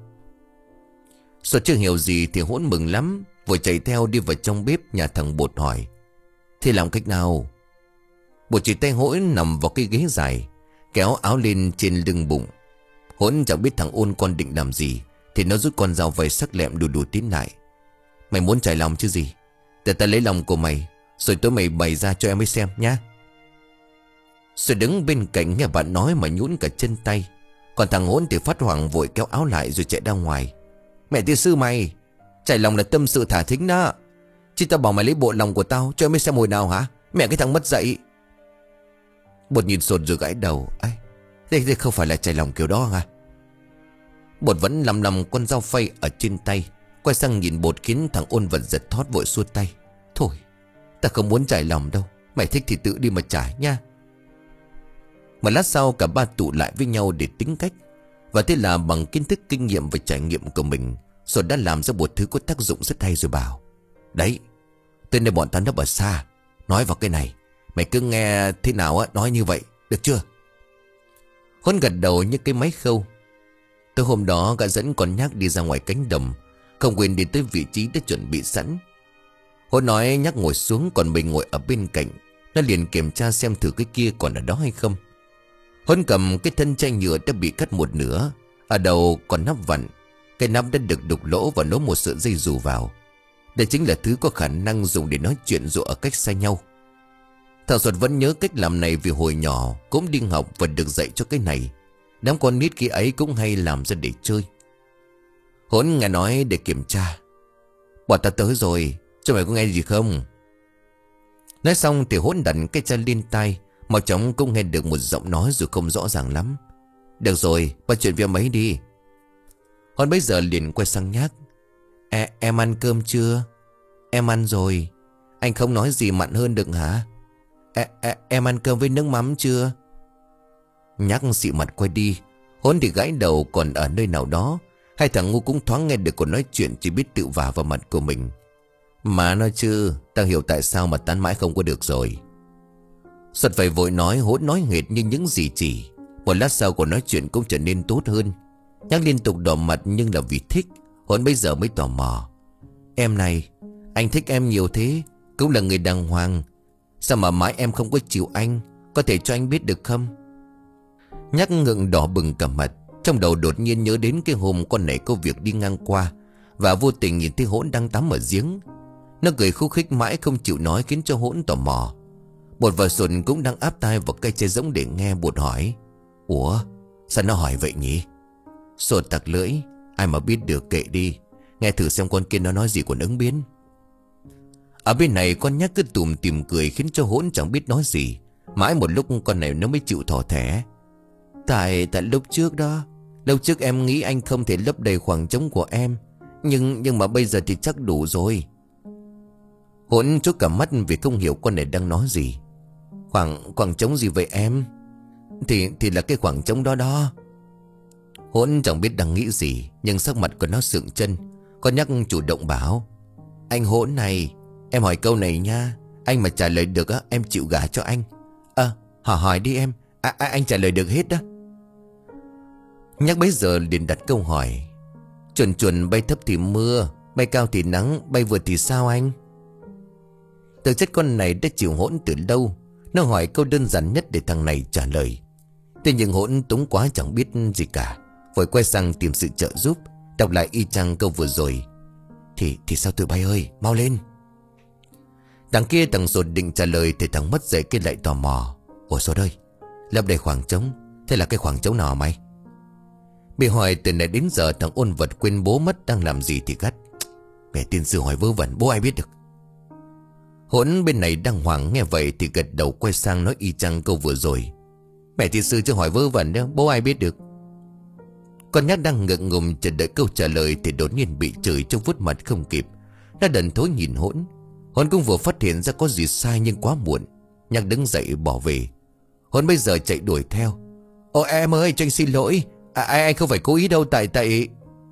Xuân chưa hiểu gì thì Hỗn mừng lắm, vội chạy theo đi vào trong bếp nhà thằng Bột hỏi. Thế làm cách nào? Bột chỉ tay Hỗn nằm vào cái ghế dài, kéo áo lên trên lưng bụng. Hỗn chẳng biết thằng Ôn con định làm gì thì nó rút con dao vầy sắc lẹm đù đù tiến lại. Mày muốn trải lòng chứ gì? Để ta lấy lòng của mày, rồi tối mày bày ra cho em ấy xem nhá. Rồi đứng bên cạnh nghe bạn nói mà nhũn cả chân tay. Còn thằng Hỗn thì phát hoảng vội kéo áo lại rồi chạy ra ngoài. Mẹ tiên sư mày, trải lòng là tâm sự thả thính đó. Chứ tao bảo mày lấy bộ lòng của tao cho em ấy xem hồi nào hả? Mẹ cái thằng mất dạy. Bột nhìn Sột rồi gãi đầu. Ấy, đây, đây không phải là trải lòng kiểu đó hả? Bột vẫn lầm lầm con dao phay ở trên tay. Quay sang nhìn Bột khiến thằng Ôn vật giật thót vội xua tay. Thôi, ta không muốn trải lòng đâu. Mày thích thì tự đi mà trải nha. Một lát sau cả ba tụ lại với nhau để tính cách. Và thế là bằng kiến thức, kinh nghiệm và trải nghiệm của mình, Sột đã làm ra một thứ có tác dụng rất hay rồi bảo. Đấy, tên này bọn ta nấp ở xa, nói vào cái này, mày cứ nghe thế nào á, nói như vậy, được chưa? Hôn gật đầu như cái máy khâu. Tới hôm đó gã dẫn con Nhác đi ra ngoài cánh đồng, không quên đi tới vị trí đã chuẩn bị sẵn. Hôn nói Nhác ngồi xuống, còn mình ngồi ở bên cạnh. Nó liền kiểm tra xem thử cái kia còn ở đó hay không. Hôn cầm cái thân chai nhựa đã bị cắt một nửa, ở đầu còn nắp vặn. Cái nắp đã được đục lỗ và nối một sợi dây dù vào. Đây chính là thứ có khả năng dùng để nói chuyện dù ở cách xa nhau. Thằng Sột vẫn nhớ cách làm này vì hồi nhỏ cũng đi học và được dạy cho cái này. Đám con nít kia ấy cũng hay làm ra để chơi. Hỗn nghe nói để kiểm tra. Bọn ta tới rồi, cho mày có nghe gì không? Nói xong thì Hỗn đặt cái chai lên tai. Mau chóng cũng nghe được một giọng nói dù không rõ ràng lắm. Được rồi, bắt chuyện với mấy đi. Hỗn bây giờ liền quay sang Nhác. E, em ăn cơm chưa? Em ăn rồi. Anh không nói gì mặn hơn được hả? E, e, em ăn cơm với nước mắm chưa? Nhác xị mặt quay đi. Hỗn thì gãi đầu, còn ở nơi nào đó hai thằng Ngu cũng thoáng nghe được cuộc nói chuyện, chỉ biết tự vả vào mặt của mình. Mà nói chứ, tao hiểu tại sao mà tán mãi không có được rồi. Sột phải vội nói. Hỗn nói nghệt như những gì chỉ. Một lát sau cuộc nói chuyện cũng trở nên tốt hơn. Nhắc liên tục đỏ mặt nhưng là vì thích. Hỗn bây giờ mới tò mò. Em này, anh thích em nhiều thế, cũng là người đàng hoàng, sao mà mãi em không có chịu anh? Có thể cho anh biết được không? Nhắc ngượng đỏ bừng cả mặt. Trong đầu đột nhiên nhớ đến cái hôm con này có việc đi ngang qua, và vô tình nhìn thấy Hỗn đang tắm ở giếng. Nó cười khúc khích mãi không chịu nói, khiến cho Hỗn tò mò. Bột và Sột cũng đang áp tai vào cây tre rỗng để nghe. Bột hỏi: Ủa sao nó hỏi vậy nhỉ? Sột tặc lưỡi: Ai mà biết được, kệ đi. Nghe thử xem con kia nó nói gì còn ứng biến. Ở bên này con nhắc cứ tùm tìm cười, khiến cho Hỗn chẳng biết nói gì. Mãi một lúc con này nó mới chịu thỏ thẻ: Tại tại lúc trước đó, Lúc trước em nghĩ anh không thể lấp đầy khoảng trống của em, Nhưng nhưng mà bây giờ thì chắc đủ rồi. Hỗn chốt cả mắt vì không hiểu con này đang nói gì. Khoảng khoảng trống gì vậy em? Thì thì là cái khoảng trống đó đó. Hỗn chẳng biết đang nghĩ gì, nhưng sắc mặt của nó sượng chân. Con nhắc chủ động bảo: Anh Hỗn này, em hỏi câu này nha, anh mà trả lời được á, em chịu gả cho anh. Ờ à, hỏi hỏi đi em. À, à, anh trả lời được hết đó. Nhắc bấy giờ liền đặt câu hỏi: Chuồn chuồn bay thấp thì mưa, bay cao thì nắng, bay vượt thì sao anh? Thực chất con này đã chịu Hỗn từ lâu. Nó hỏi câu đơn giản nhất để thằng này trả lời. Thế nhưng Hỗn túng quá chẳng biết gì cả, vội quay sang tìm sự trợ giúp, đọc lại y chang câu vừa rồi. Thì thì sao tụi bay ơi, mau lên. Thằng kia thằng Sột định trả lời thì thằng mất dậy kia lại tò mò: Ủa Sột ơi, lấp đầy khoảng trống, thế là cái khoảng trống nào mày? Bị hỏi từ nãy đến giờ thằng ôn vật quên bố mất đang làm gì thì gắt: Mẹ tiên sư hỏi vớ vẩn, bố ai biết được. Hỗn bên này đang hoảng nghe vậy thì gật đầu quay sang nói y chang câu vừa rồi: Mẹ tiên sư chứ hỏi vớ vẩn đó, bố ai biết được. Con nhắc đang ngượng ngùng chờ đợi câu trả lời thì đột nhiên bị chửi cho vuốt mặt không kịp. Nó đần thối nhìn Hỗn. Hỗn cũng vừa phát hiện ra có gì sai nhưng quá muộn. Nhắc đứng dậy bỏ về. Hỗn bây giờ chạy đuổi theo: Ồ em ơi, cho anh xin lỗi, à, anh không phải cố ý đâu, tại tại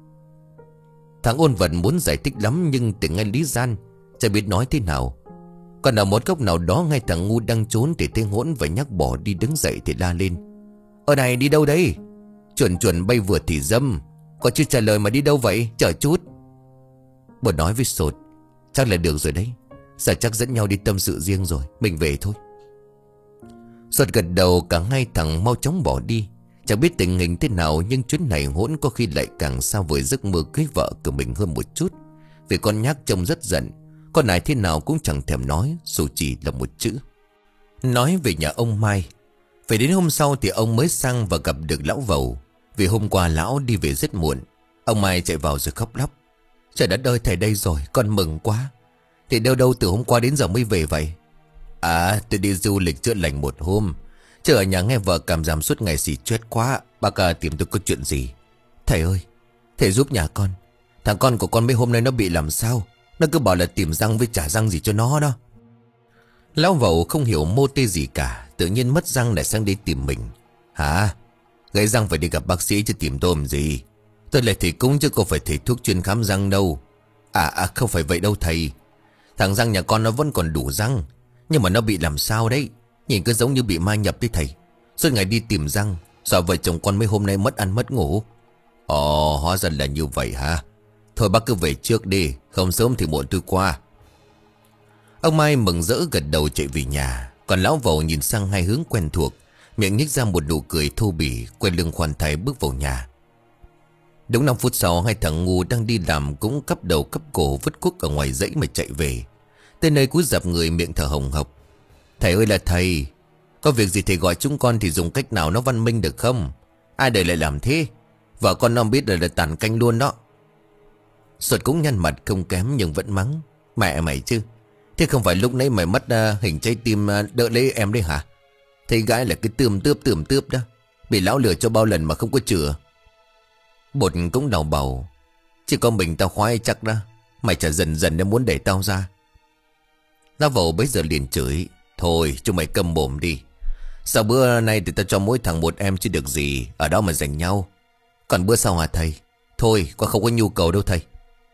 Thằng ôn vật muốn giải thích lắm nhưng từ ngay lý gian chẳng biết nói thế nào. Còn ở một góc nào đó ngay thằng ngu đang trốn thì thấy Hỗn và Nhắc bỏ đi, đứng dậy thì la lên: Ở này đi đâu đấy? Chuẩn chuẩn bay vượt thì dâm, còn chưa trả lời mà đi đâu vậy, chờ chút. Bột nói với Sột: Chắc là được rồi đấy, giờ chắc dẫn nhau đi tâm sự riêng rồi, mình về thôi. Sột gật đầu, cả hai thằng mau chóng bỏ đi. Chẳng biết tình hình thế nào nhưng chuyến này Hỗn có khi lại càng xa vời giấc mơ cưới vợ của mình hơn một chút. Vì con Nhắc trông rất giận, con này thế nào cũng chẳng thèm nói, dù chỉ là một chữ. Nói về nhà ông Mai, phải đến hôm sau thì ông mới sang và gặp được lão Vầu. Vì hôm qua lão đi về rất muộn. Ông Mai chạy vào rồi khóc lóc: Trời đất ơi, thầy đây rồi, con mừng quá. Thì đâu đâu từ hôm qua đến giờ mới về vậy? À, tôi đi du lịch chữa lành một hôm, chứ ở nhà nghe vợ cảm giảm suốt ngày xì chết quá. Bác à, tìm tôi có chuyện gì? Thầy ơi, thầy giúp nhà con. Thằng con của con mấy hôm nay nó bị làm sao? Nó cứ bảo là tìm răng với trả răng gì cho nó đó. Lão Vầu không hiểu mô tê gì cả, tự nhiên mất răng lại sang đây tìm mình. Hả? Gãy răng phải đi gặp bác sĩ chứ tìm tôi làm gì? Tôi là thầy cúng chứ không phải thầy thuốc chuyên khám răng đâu. À à không phải vậy đâu thầy. Thằng răng nhà con nó vẫn còn đủ răng, nhưng mà nó bị làm sao đấy, nhìn cứ giống như bị ma nhập đấy thầy. Suốt ngày đi tìm răng, sợ vợ chồng con mấy hôm nay mất ăn mất ngủ. Ồ, hóa ra là như vậy hả? Thôi bác cứ về trước đi, không sớm thì muộn tôi qua. Ông Mai mừng rỡ gật đầu chạy về nhà. Còn lão Vầu nhìn sang hai hướng quen thuộc, miệng nhếch ra một nụ cười thô bỉ, quay lưng khoan thai bước vào nhà. Đúng năm phút sau, hai thằng ngu đang đi làm cũng cắp đầu cắp cổ vứt cuốc ở ngoài dãy mà chạy về. Tới nơi cúi dập người, miệng thở hồng hộc: Thầy ơi là thầy, có việc gì thầy gọi chúng con thì dùng cách nào nó văn minh được không? Ai đời lại làm thế? Vợ con nó biết rồi là tàn canh luôn đó. Sột cũng nhăn mặt không kém nhưng vẫn mắng: Mẹ mày chứ, thế không phải lúc nãy mày mất uh, hình trái tim uh, đỡ lấy em đấy hả? Thấy gái là cái tươm tướp tươm tướp đó, bị lão lừa cho bao lần mà không có chữa. Bột cũng đau bầu: Chỉ có mình tao khoái chắc đó, mày chả dần dần để muốn đẩy tao ra. Lão Vầu bấy giờ liền chửi: Thôi chúng mày câm mồm đi. Sau bữa nay thì tao cho mỗi thằng một em chứ được gì, ở đó mà giành nhau. Còn bữa sau hả thầy? Thôi con không có nhu cầu đâu thầy.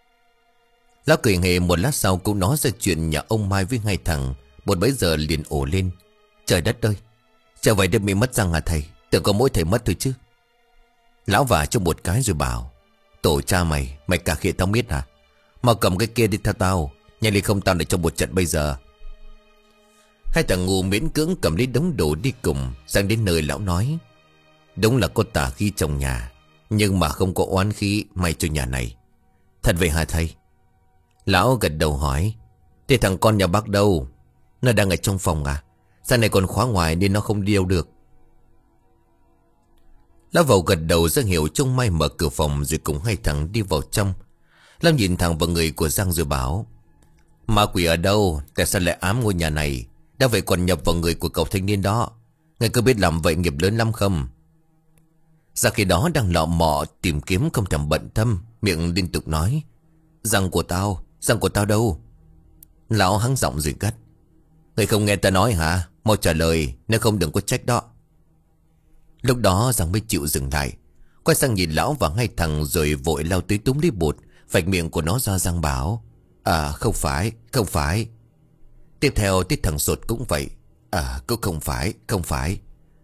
Lão cười hề một lát sau cũng nói ra chuyện nhà ông Mai với hai thằng. Một bấy giờ liền ổ lên: Trời đất ơi, chả vậy để bị mất răng hả thầy? Tưởng có mỗi thầy mất thôi chứ. Lão vả cho một cái rồi bảo: Tổ cha mày, mày cà khịa tao biết hả? Mau cầm cái kia đi theo tao, nhanh đi không tao để trong một trận bây giờ. Hai thằng ngu miễn cưỡng cầm lấy đống đồ đi cùng. Sang đến nơi lão nói: Đúng là có tà khí trong nhà, nhưng mà không có oán khí may cho nhà này. Thật vậy hả thầy? Lão gật đầu hỏi: Thế thằng con nhà bác đâu? Nó đang ở trong phòng à? Sao này còn khóa ngoài nên nó không đi đâu được? Lão vào gật đầu ra hiệu trông Mai mở cửa phòng, rồi cùng hai thằng đi vào trong. Lão nhìn thẳng vào người của Giang rồi bảo: Ma quỷ ở đâu? Tại sao lại ám ngôi nhà này? Đã vậy còn nhập vào người của cậu thanh niên đó. Ngài có biết làm vậy nghiệp lớn lắm không? Ra khi đó đang lọ mọ tìm kiếm không thèm bận tâm, miệng liên tục nói: Răng của tao, răng của tao đâu? Lão hắng giọng rồi gắt: Người không nghe ta nói hả? Mau trả lời, nếu không đừng có trách đó. Lúc đó Giang mới chịu dừng lại, quay sang nhìn lão và hai thằng rồi vội lao tới túm lấy bột, vạch miệng của nó ra. Giang bảo: À không phải, không phải. Tiếp theo tiết thằng Sột cũng vậy: À cũng không phải, không phải.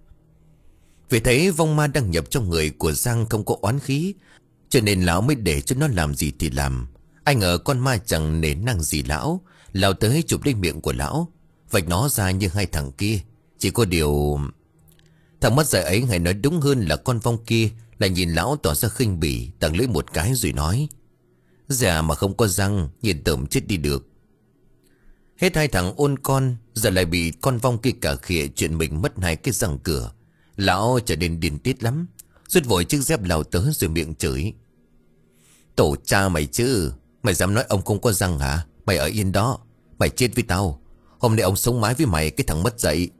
Vì thấy vong ma đang nhập trong người của Giang không có oán khí, cho nên lão mới để cho nó làm gì thì làm. Ai ngờ con ma chẳng nể năng gì lão, lao tới chụp lấy miệng của lão, vạch nó ra như hai thằng kia. Chỉ có điều thằng mắt dại ấy, hay nói đúng hơn là con vong kia, lại nhìn lão tỏ ra khinh bỉ, tặng lưỡi một cái rồi nói: Già mà không có răng, nhìn tởm chết đi được. Hết hai thằng ôn con, giờ lại bị con vong kia cả khịa chuyện mình mất hai cái răng cửa. Lão trở nên điên tiết lắm, rút vội chiếc dép lao tới rồi miệng chửi: Tổ cha mày chứ, mày dám nói ông không có răng hả? Mày ở yên đó, mày chết với tao. Hôm nay ông sống mái với mày, cái thằng mất dạy.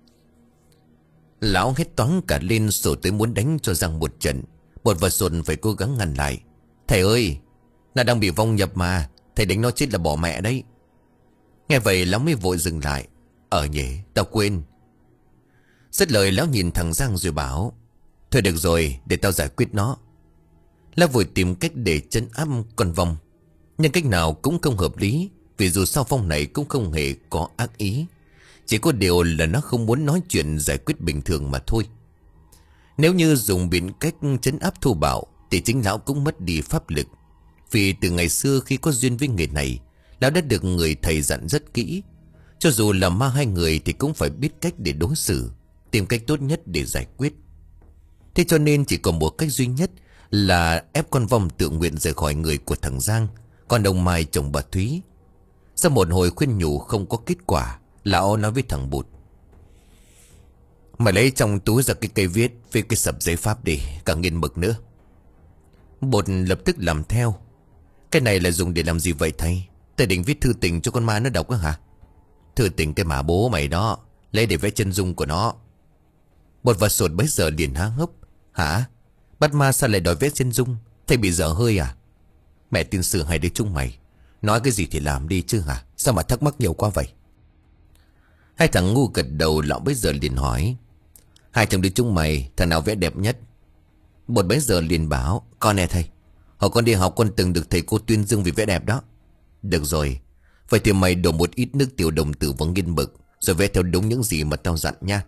Lão hét toáng cả lên, sổ tới muốn đánh cho Giang một trận. Bột và Sột phải cố gắng ngăn lại: Thầy ơi, nó đang bị vong nhập mà, thầy đánh nó chết là bỏ mẹ đấy. Nghe vậy lão mới vội dừng lại: Ờ nhỉ, tao quên. Dứt lời lão nhìn thằng Giang rồi bảo: Thôi được rồi, để tao giải quyết nó. Lão vội tìm cách để trấn áp con vong, nhưng cách nào cũng không hợp lý, vì dù sao vong này cũng không hề có ác ý. Chỉ có điều là nó không muốn nói chuyện giải quyết bình thường mà thôi. Nếu như dùng biện cách trấn áp thô bạo thì chính lão cũng mất đi pháp lực. Vì từ ngày xưa khi có duyên với nghề này, lão đã được người thầy dặn rất kỹ: cho dù là ma hai người thì cũng phải biết cách để đối xử, tìm cách tốt nhất để giải quyết. Thế cho nên chỉ còn một cách duy nhất là ép con vong tự nguyện rời khỏi người của thằng Giang, còn ông Mai chồng bà Thúy. Sau một hồi khuyên nhủ không có kết quả, lão nói với thằng Bụt: Mày lấy trong túi ra cái cây viết với cái sập giấy pháp đi, cả nghiên mực nữa. Bụt lập tức làm theo: Cái này là dùng để làm gì vậy thầy? Thầy định viết thư tình cho con ma nó đọc á hả? Thư tình cái mà bố mày đó, lấy để vẽ chân dung của nó. Bột và Sột bấy giờ liền há hốc: Hả? Bắt ma sao lại đòi vẽ chân dung? Thầy bị dở hơi à? Mẹ tin sử hai đứa chúng mày, nói cái gì thì làm đi chứ hả? Sao mà thắc mắc nhiều quá vậy? Hai thằng ngu gật đầu. Lão bấy giờ liền hỏi: Hai thằng đứa chúng mày, thằng nào vẽ đẹp nhất? Bột bấy giờ liền bảo: Con nè thầy, hồi con đi học con từng được thầy cô tuyên dương vì vẽ đẹp đó. Được rồi, vậy thì mày đổ một ít nước tiểu đồng tử vào nghiên mực, rồi vẽ theo đúng những gì mà tao dặn nha.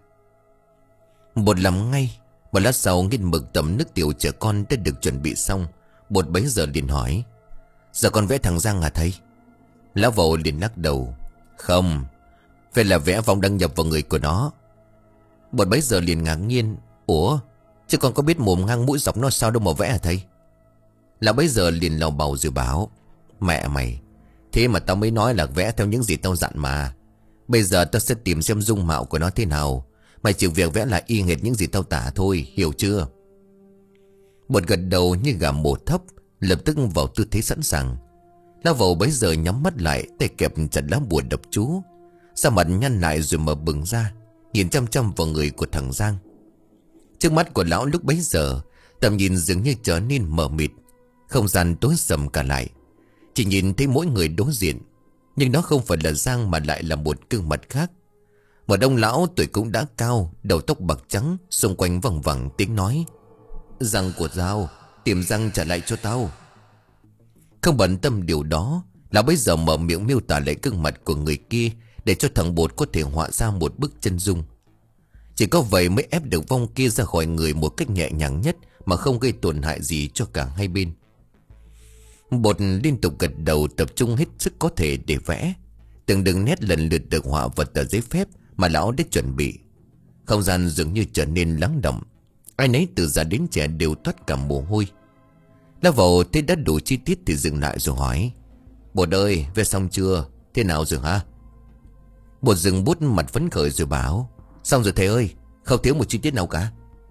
Bột làm ngay. Một lát sau nghiên mực tẩm nước tiểu trẻ con đã được chuẩn bị xong. Bột bấy giờ liền hỏi: Giờ con vẽ thằng Giang hả thầy? Lão vầu liền lắc đầu: Không, phải là vẽ vong đăng nhập vào người của nó. Bột bấy giờ liền ngạc nhiên: Ủa, chứ con có biết mồm ngang mũi dọc nó sao đâu mà vẽ hả thầy? Lão bấy giờ liền lầu bầu rồi bảo: Mẹ mày, thế mà tao mới nói là vẽ theo những gì tao dặn mà. Bây giờ tao sẽ tìm xem dung mạo của nó thế nào, mày chịu việc vẽ là y hệt những gì tao tả thôi, hiểu chưa? Bột gật đầu như gà mổ thóc, lập tức vào tư thế sẵn sàng. Lão vầu bấy giờ nhắm mắt lại, tay kẹp chặt lá bùa đập chú, da mặt nhăn lại rồi mở bừng ra, nhìn chăm chăm vào người của thằng Giang. Trước mắt của lão lúc bấy giờ, tầm nhìn dường như trở nên mờ mịt, không gian tối sầm cả lại. Chỉ nhìn thấy mỗi người đối diện, nhưng đó không phải là Giang mà lại là một gương mặt khác. Một ông lão tuổi cũng đã cao, đầu tóc bạc trắng, xung quanh vằng vẳng tiếng nói: Răng của dao, tìm răng trả lại cho tao. Không bận tâm điều đó, lão bây giờ mở miệng miêu tả lại gương mặt của người kia, để cho thằng Bột có thể họa ra một bức chân dung. Chỉ có vậy mới ép được vong kia ra khỏi người một cách nhẹ nhàng nhất, mà không gây tổn hại gì cho cả hai bên. Bột liên tục gật đầu, tập trung hết sức có thể để vẽ. Từng đường nét lần lượt được họa vào tờ giấy phép mà lão đã chuẩn bị. Không gian dường như trở nên lắng động. Ai nấy từ già đến trẻ đều toát cả mồ hôi. Lão vào thấy đã đủ chi tiết thì dừng lại rồi hỏi: Bột ơi, vẽ xong chưa? Thế nào rồi hả? Bột dừng bút mặt phấn khởi rồi bảo: Xong rồi thầy ơi, không thiếu một chi tiết nào cả.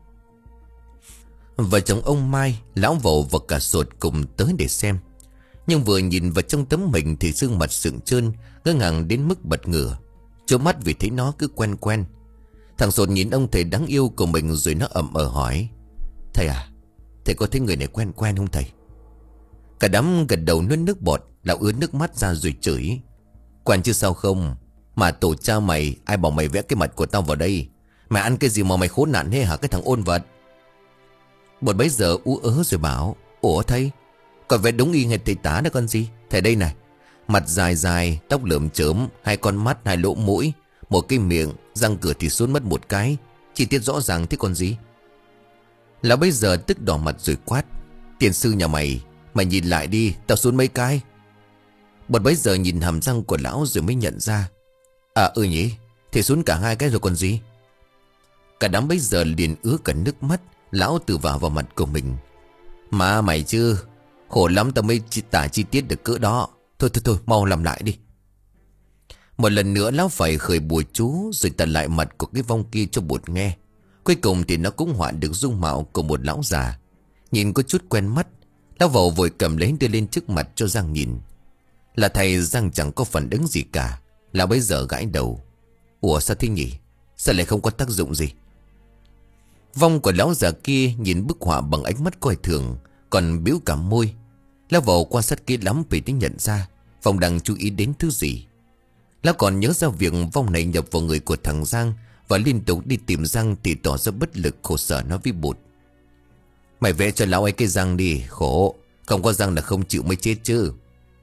Vợ chồng ông Mai, lão Vầu và cả Sột cùng tới để xem. Nhưng vừa nhìn vào trong tấm hình thì gương mặt sượng trơn, ngỡ ngàng đến mức bật ngửa, trố mắt vì thấy nó cứ quen quen. Thằng Sột nhìn ông thầy đáng yêu của mình rồi nó ậm ờ hỏi: Thầy à, thầy có thấy người này quen quen không thầy? Cả đám gật đầu nuốt nước bọt. Lão ứa nước mắt ra rồi chửi: Quen chứ sao không? Mà tổ cha mày, ai bảo mày vẽ cái mặt của tao vào đây? Mày ăn cái gì mà mày khốn nạn thế hả cái thằng ôn vật? Bột bấy giờ ú ớ rồi bảo: Ủa thầy, còn vẽ đúng y hệt thầy tá đó con gì? Thầy đây này, mặt dài dài, tóc lởm chớm, hai con mắt, hai lỗ mũi, một cái miệng, răng cửa thì xuống mất một cái, chi tiết rõ ràng thế còn gì? Lão bây giờ tức đỏ mặt rồi quát: Tiền sư nhà mày, mày nhìn lại đi, tao xuống mấy cái. Bột bấy giờ nhìn hàm răng của lão rồi mới nhận ra: À ừ nhỉ, thì xuống cả hai cái rồi còn gì? Cả đám bấy giờ liền ứa cả nước mắt. Lão từ vào vào mặt của mình: Mà mày chứ, khổ lắm tao mới tả chi tiết được cỡ đó. Thôi thôi thôi, mau làm lại đi. Một lần nữa lão phải khởi bùa chú rồi tả lại mặt của cái vong kia cho bột nghe. Cuối cùng thì nó cũng họa được dung mạo của một lão già. Nhìn có chút quen mắt. Lão Vầu vội cầm lấy đưa lên trước mặt cho Giang nhìn. Là thầy Giang chẳng có phản ứng gì cả. Lão bấy giờ gãi đầu: Ủa sao thế nhỉ? Sao lại không có tác dụng gì? Vong của lão già kia nhìn bức họa bằng ánh mắt coi thường, còn biếu cả môi. Lão Vầu quan sát kỹ lắm vì tính nhận ra Vong đang chú ý đến thứ gì. Lão còn nhớ ra việc vong này nhập vào người của thằng Giang và liên tục đi tìm Giang thì tỏ ra bất lực khổ sở nói với bột: Mày vẽ cho lão ấy cái răng đi, khổ, không có răng là không chịu mới chết chứ.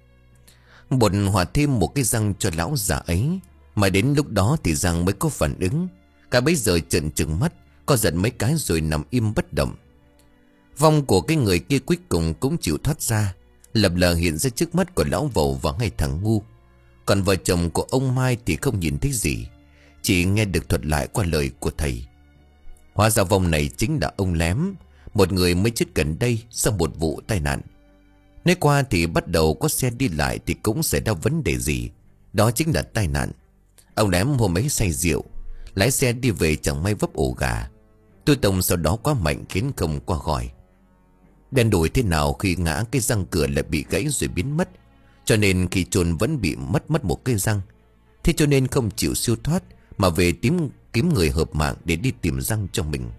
Bột họa thêm một cái răng cho lão già ấy. Mà đến lúc đó thì Giang mới có phản ứng. Cả bấy giờ trợn trừng mắt, co giật mấy cái rồi nằm im bất động. Vong của cái người kia cuối cùng cũng chịu thoát ra, lập lờ hiện ra trước mắt của lão Vầu và ngay thằng ngu. Còn vợ chồng của ông Mai thì không nhìn thấy gì, chỉ nghe được thuật lại qua lời của thầy. Hóa ra vong này chính là ông Lém, một người mới chết gần đây sau một vụ tai nạn. Nói qua thì bắt đầu có xe đi lại thì cũng xảy ra vấn đề gì, đó chính là tai nạn. Ông Lém hôm ấy say rượu, lái xe đi về chẳng may vấp ổ gà. Tôi tông sau đó quá mạnh khiến không qua khỏi. Đen đủi thế nào khi ngã cái răng cửa lại bị gãy rồi biến mất. Cho nên khi chôn vẫn bị mất mất một cái răng. Thế cho nên không chịu siêu thoát mà về tìm kiếm người hợp mạng để đi tìm răng cho mình.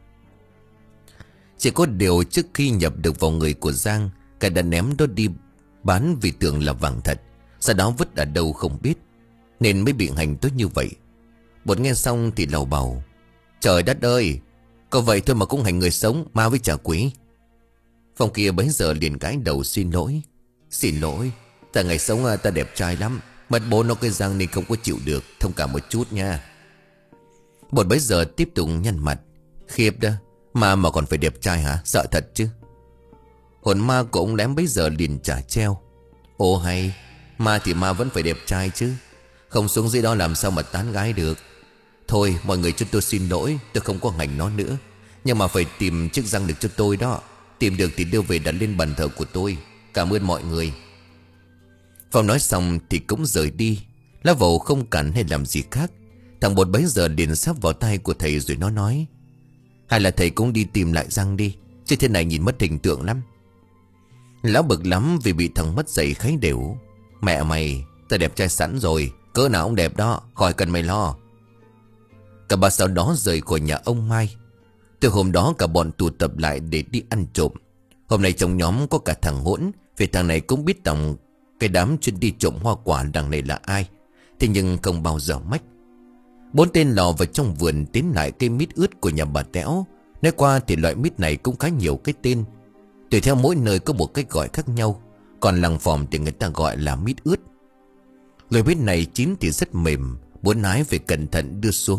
Chỉ có điều trước khi nhập được vào người của Giang, cả đã ném đó đi bán vì tưởng là vàng thật, sau đó vứt ở đâu không biết, nên mới bị hành tới như vậy. Bột nghe xong thì lầu bầu: Trời đất ơi, có vậy thôi mà cũng hành người sống, ma với trả quỷ. Phòng kia bấy giờ liền cái đầu xin lỗi: Xin lỗi, ta ngày sống ta đẹp trai lắm, mất bố nó cái răng nên không có chịu được, thông cảm một chút nha. Bột bấy giờ tiếp tục nhăn mặt: Khiếp đó, ma mà còn phải đẹp trai hả? Sợ thật chứ. Hồn ma của ông Lém bấy giờ liền trả treo: Ồ hay, ma thì ma vẫn phải đẹp trai chứ, không xuống dưới đó làm sao mà tán gái được. Thôi mọi người cho tôi xin lỗi, tôi không có hành nó nữa. Nhưng mà phải tìm chiếc răng được cho tôi đó. Tìm được thì đưa về đặt lên bàn thờ của tôi. Cảm ơn mọi người. Phong nói xong thì cũng rời đi. Lá Vầu không cản hay làm gì khác. Thằng Bột bấy giờ liền sắp vào tay của thầy rồi nó nói: Hay là thầy cũng đi tìm lại răng đi, chứ thế này nhìn mất hình tượng lắm. Lão bực lắm vì bị thằng mất dạy kháy đều: Mẹ mày, ta đẹp trai sẵn rồi, cỡ nào cũng đẹp đó, khỏi cần mày lo. Cả ba sau đó rời khỏi nhà ông Mai. Từ hôm đó cả bọn tụ tập lại để đi ăn trộm. Hôm nay trong nhóm có cả thằng Hỗn, vì thằng này cũng biết tổng cái đám chuyên đi trộm hoa quả đằng này là ai. Thế nhưng không bao giờ mách. Bốn tên lò vào trong vườn tiến lại cây mít ướt của nhà bà Tẽo. Nói qua thì loại mít này cũng khá nhiều cái tên, tùy theo mỗi nơi có một cách gọi khác nhau. Còn làng Phòm thì người ta gọi là mít ướt. Loại mít này chín thì rất mềm, muốn hái phải cẩn thận đưa xuống,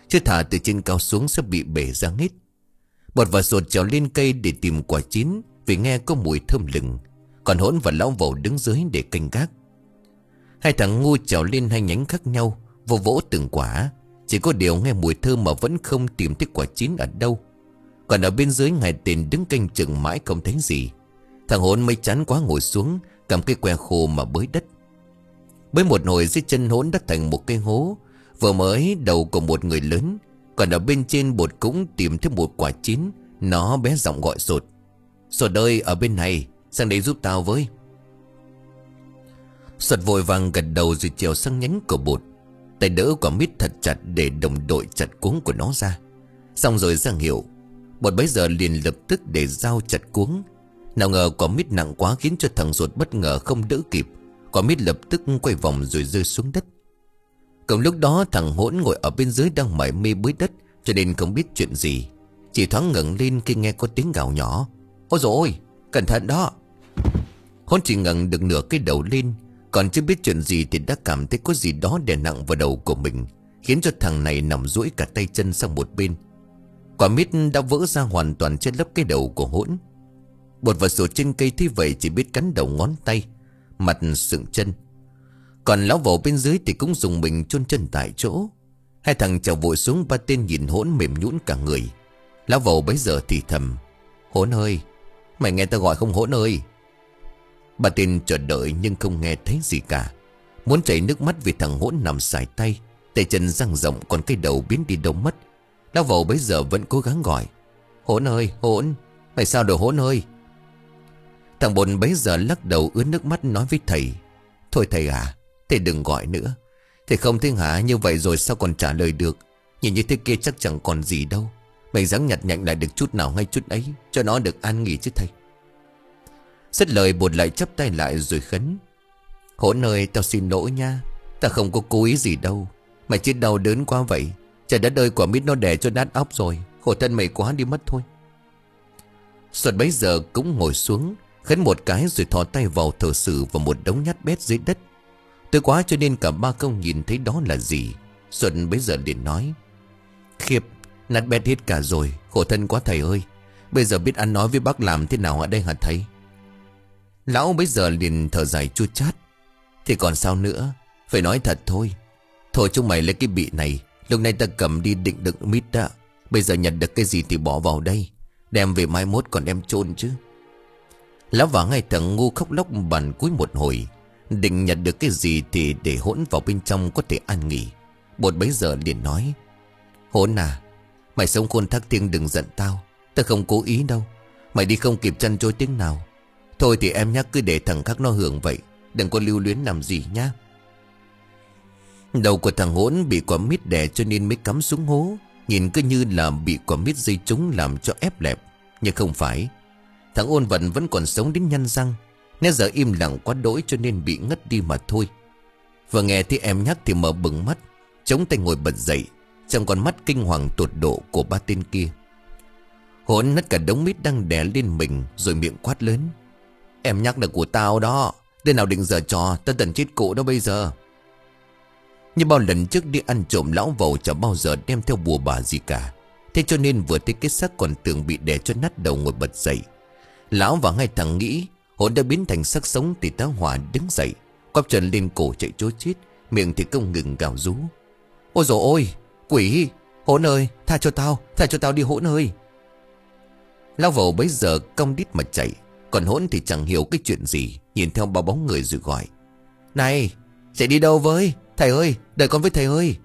chứ thả từ trên cao xuống sẽ bị bể ra hết. Bột và Sột trèo lên cây để tìm quả chín, vì nghe có mùi thơm lừng. Còn Hỗn và Lão Vầu đứng dưới để canh gác. Hai thằng ngu trèo lên hai nhánh khác nhau, vô vỗ từng quả. Chỉ có điều nghe mùi thơm mà vẫn không tìm thấy quả chín ở đâu. Còn ở bên dưới Ngài Tiền đứng canh chừng mãi không thấy gì. Thằng Hỗn mới chán quá ngồi xuống, cầm cây que khô mà bới đất. Bới một hồi dưới chân Hỗn đã thành một cái hố, vừa mới đầu của một người lớn. Còn ở bên trên Bột cũng tìm thấy một quả chín. Nó bé giọng gọi Sột: Sột ơi, ở bên này, sang đây giúp tao với. Sột vội vàng gật đầu rồi trèo sang nhánh của Bột. Tay đỡ quả mít thật chặt để đồng đội chặt cuống của nó ra. Xong rồi ra hiệu. Bột bấy giờ liền lập tức để dao chặt cuống. Nào ngờ quả mít nặng quá khiến cho thằng Sột bất ngờ không đỡ kịp. Quả mít lập tức quay vòng rồi rơi xuống đất. Cùng lúc đó thằng Hỗn ngồi ở bên dưới đang mải mê bới đất, cho nên không biết chuyện gì. Chỉ thoáng ngẩng lên khi nghe có tiếng gào nhỏ: Ôi dồi ôi, cẩn thận đó. Hỗn chỉ ngẩng được nửa cái đầu lên, còn chưa biết chuyện gì thì đã cảm thấy có gì đó đè nặng vào đầu của mình, khiến cho thằng này nằm duỗi cả tay chân sang một bên. Quả mít đã vỡ ra hoàn toàn che lấp cái đầu của Hỗn. Bột và Sột trên cây thấy vậy chỉ biết cắn đầu ngón tay, mặt sượng chân. Còn Lão Vầu bên dưới thì cũng dùng mình chôn chân tại chỗ. Hai thằng trèo vội xuống, ba tên nhìn Hỗn mềm nhũn cả người. Lão Vầu bấy giờ thì thầm: Hỗn ơi, mày nghe tao gọi không Hỗn ơi? Ba tên chờ đợi nhưng không nghe thấy gì cả. Muốn chảy nước mắt vì thằng Hỗn nằm sải tay, tay chân dang rộng, còn cái đầu biến đi đâu mất. Lão Vầu bấy giờ vẫn cố gắng gọi: Hỗn ơi, Hỗn, mày sao rồi Hỗn ơi? Thằng Bột bấy giờ lắc đầu ướt nước mắt nói với thầy: Thôi thầy à, thầy đừng gọi nữa. Thầy không thấy hả, như vậy rồi sao còn trả lời được? Nhìn như thế kia chắc chẳng còn gì đâu. Mày dám nhặt nhạnh lại được chút nào ngay chút ấy, cho nó được an nghỉ chứ thầy. Dứt lời Bột lại chắp tay lại rồi khấn: Hỗn ơi, tao xin lỗi nha. Tao không có cố ý gì đâu. Mày chết đau đớn quá vậy. Trời đất ơi, quả mít nó đè cho nát óc rồi. Khổ thân mày quá đi mất thôi. Sột bấy giờ cũng ngồi xuống, khấn một cái rồi thò tay vào thờ sử vào một đống nhát bét dưới đất. Tối quá cho nên cả ba không nhìn thấy đó là gì. Sột bấy giờ liền nói: Khiếp, nát bét hết cả rồi. Khổ thân quá thầy ơi. Bây giờ biết ăn nói với bác làm thế nào ở đây hả thầy? Lão bấy giờ liền thở dài chua chát: Thì còn sao nữa, phải nói thật thôi. Thôi chúng mày lấy cái bị này, lúc này ta cầm đi định đựng mít đã. Bây giờ nhặt được cái gì thì bỏ vào đây, đem về mai mốt còn đem chôn chứ. Lão và ngay thằng ngu khóc lóc bàn cúi một hồi, định nhặt được cái gì thì để Hỗn vào bên trong có thể an nghỉ. Bột bấy giờ liền nói: Hỗn à, mày sống khôn thác thiêng đừng giận tao. Tao không cố ý đâu. Mày đi không kịp chăn trôi tiếng nào. Thôi thì em nhắc cứ để thằng khác nó hưởng vậy, đừng có lưu luyến làm gì nhá. Đầu của thằng Hỗn bị quả mít đè cho nên mới cắm xuống hố. Nhìn cứ như là bị quả mít dây trúng làm cho ép lẹp. Nhưng không phải. Thằng Ôn Vận vẫn còn sống đến nhăn răng. Nãy giờ im lặng quá đỗi cho nên bị ngất đi mà thôi. Vừa nghe thấy em nhắc thì mở bừng mắt, chống tay ngồi bật dậy, trong con mắt kinh hoàng tột độ của ba tên kia. Hỗn nất cả đống mít đang đè lên mình rồi miệng quát lớn: Em nhắc là của tao đó. Tên nào định giở trò, tao tận chết cụ đó bây giờ. Như bao lần trước đi ăn trộm, Lão Vầu chẳng bao giờ đem theo bùa bà gì cả. Thế cho nên vừa thấy cái xác còn tưởng bị đè cho nát đầu ngồi bật dậy. Lão và ngay thằng nghĩ Hỗn đã biến thành xác sống thì tá hỏa đứng dậy, quắp chân lên cổ chạy trối chết, miệng thì không ngừng gào rú: Ôi dồi ôi, quỷ! Hỗn ơi, tha cho tao, tha cho tao đi Hỗn ơi! Lão Vầu bấy giờ cong đít mà chạy. Còn Hỗn thì chẳng hiểu cái chuyện gì, nhìn theo bao bóng người rồi gọi: Này, chạy đi đâu với? Thầy ơi, đợi con với thầy ơi!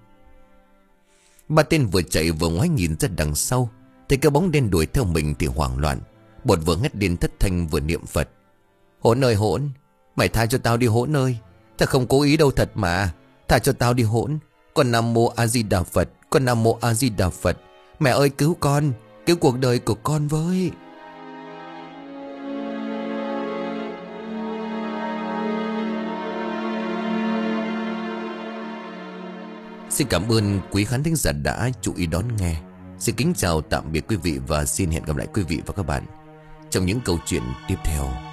Ba tên vừa chạy vừa ngoái nhìn ra đằng sau, thấy cái bóng đen đuổi theo mình thì hoảng loạn. Bột vừa hét lên thất thanh vừa niệm Phật: Hỗn ơi Hỗn, mày tha cho tao đi Hỗn ơi. Tao không cố ý đâu thật mà. Tha cho tao đi Hỗn. Con Nam Mô A Di Đà Phật, con Nam Mô A Di Đà Phật. Mẹ ơi cứu con, cứu cuộc đời của con với. Xin cảm ơn quý khán thính giả đã chú ý đón nghe. Xin kính chào tạm biệt quý vị và xin hẹn gặp lại quý vị và các bạn trong những câu chuyện tiếp theo.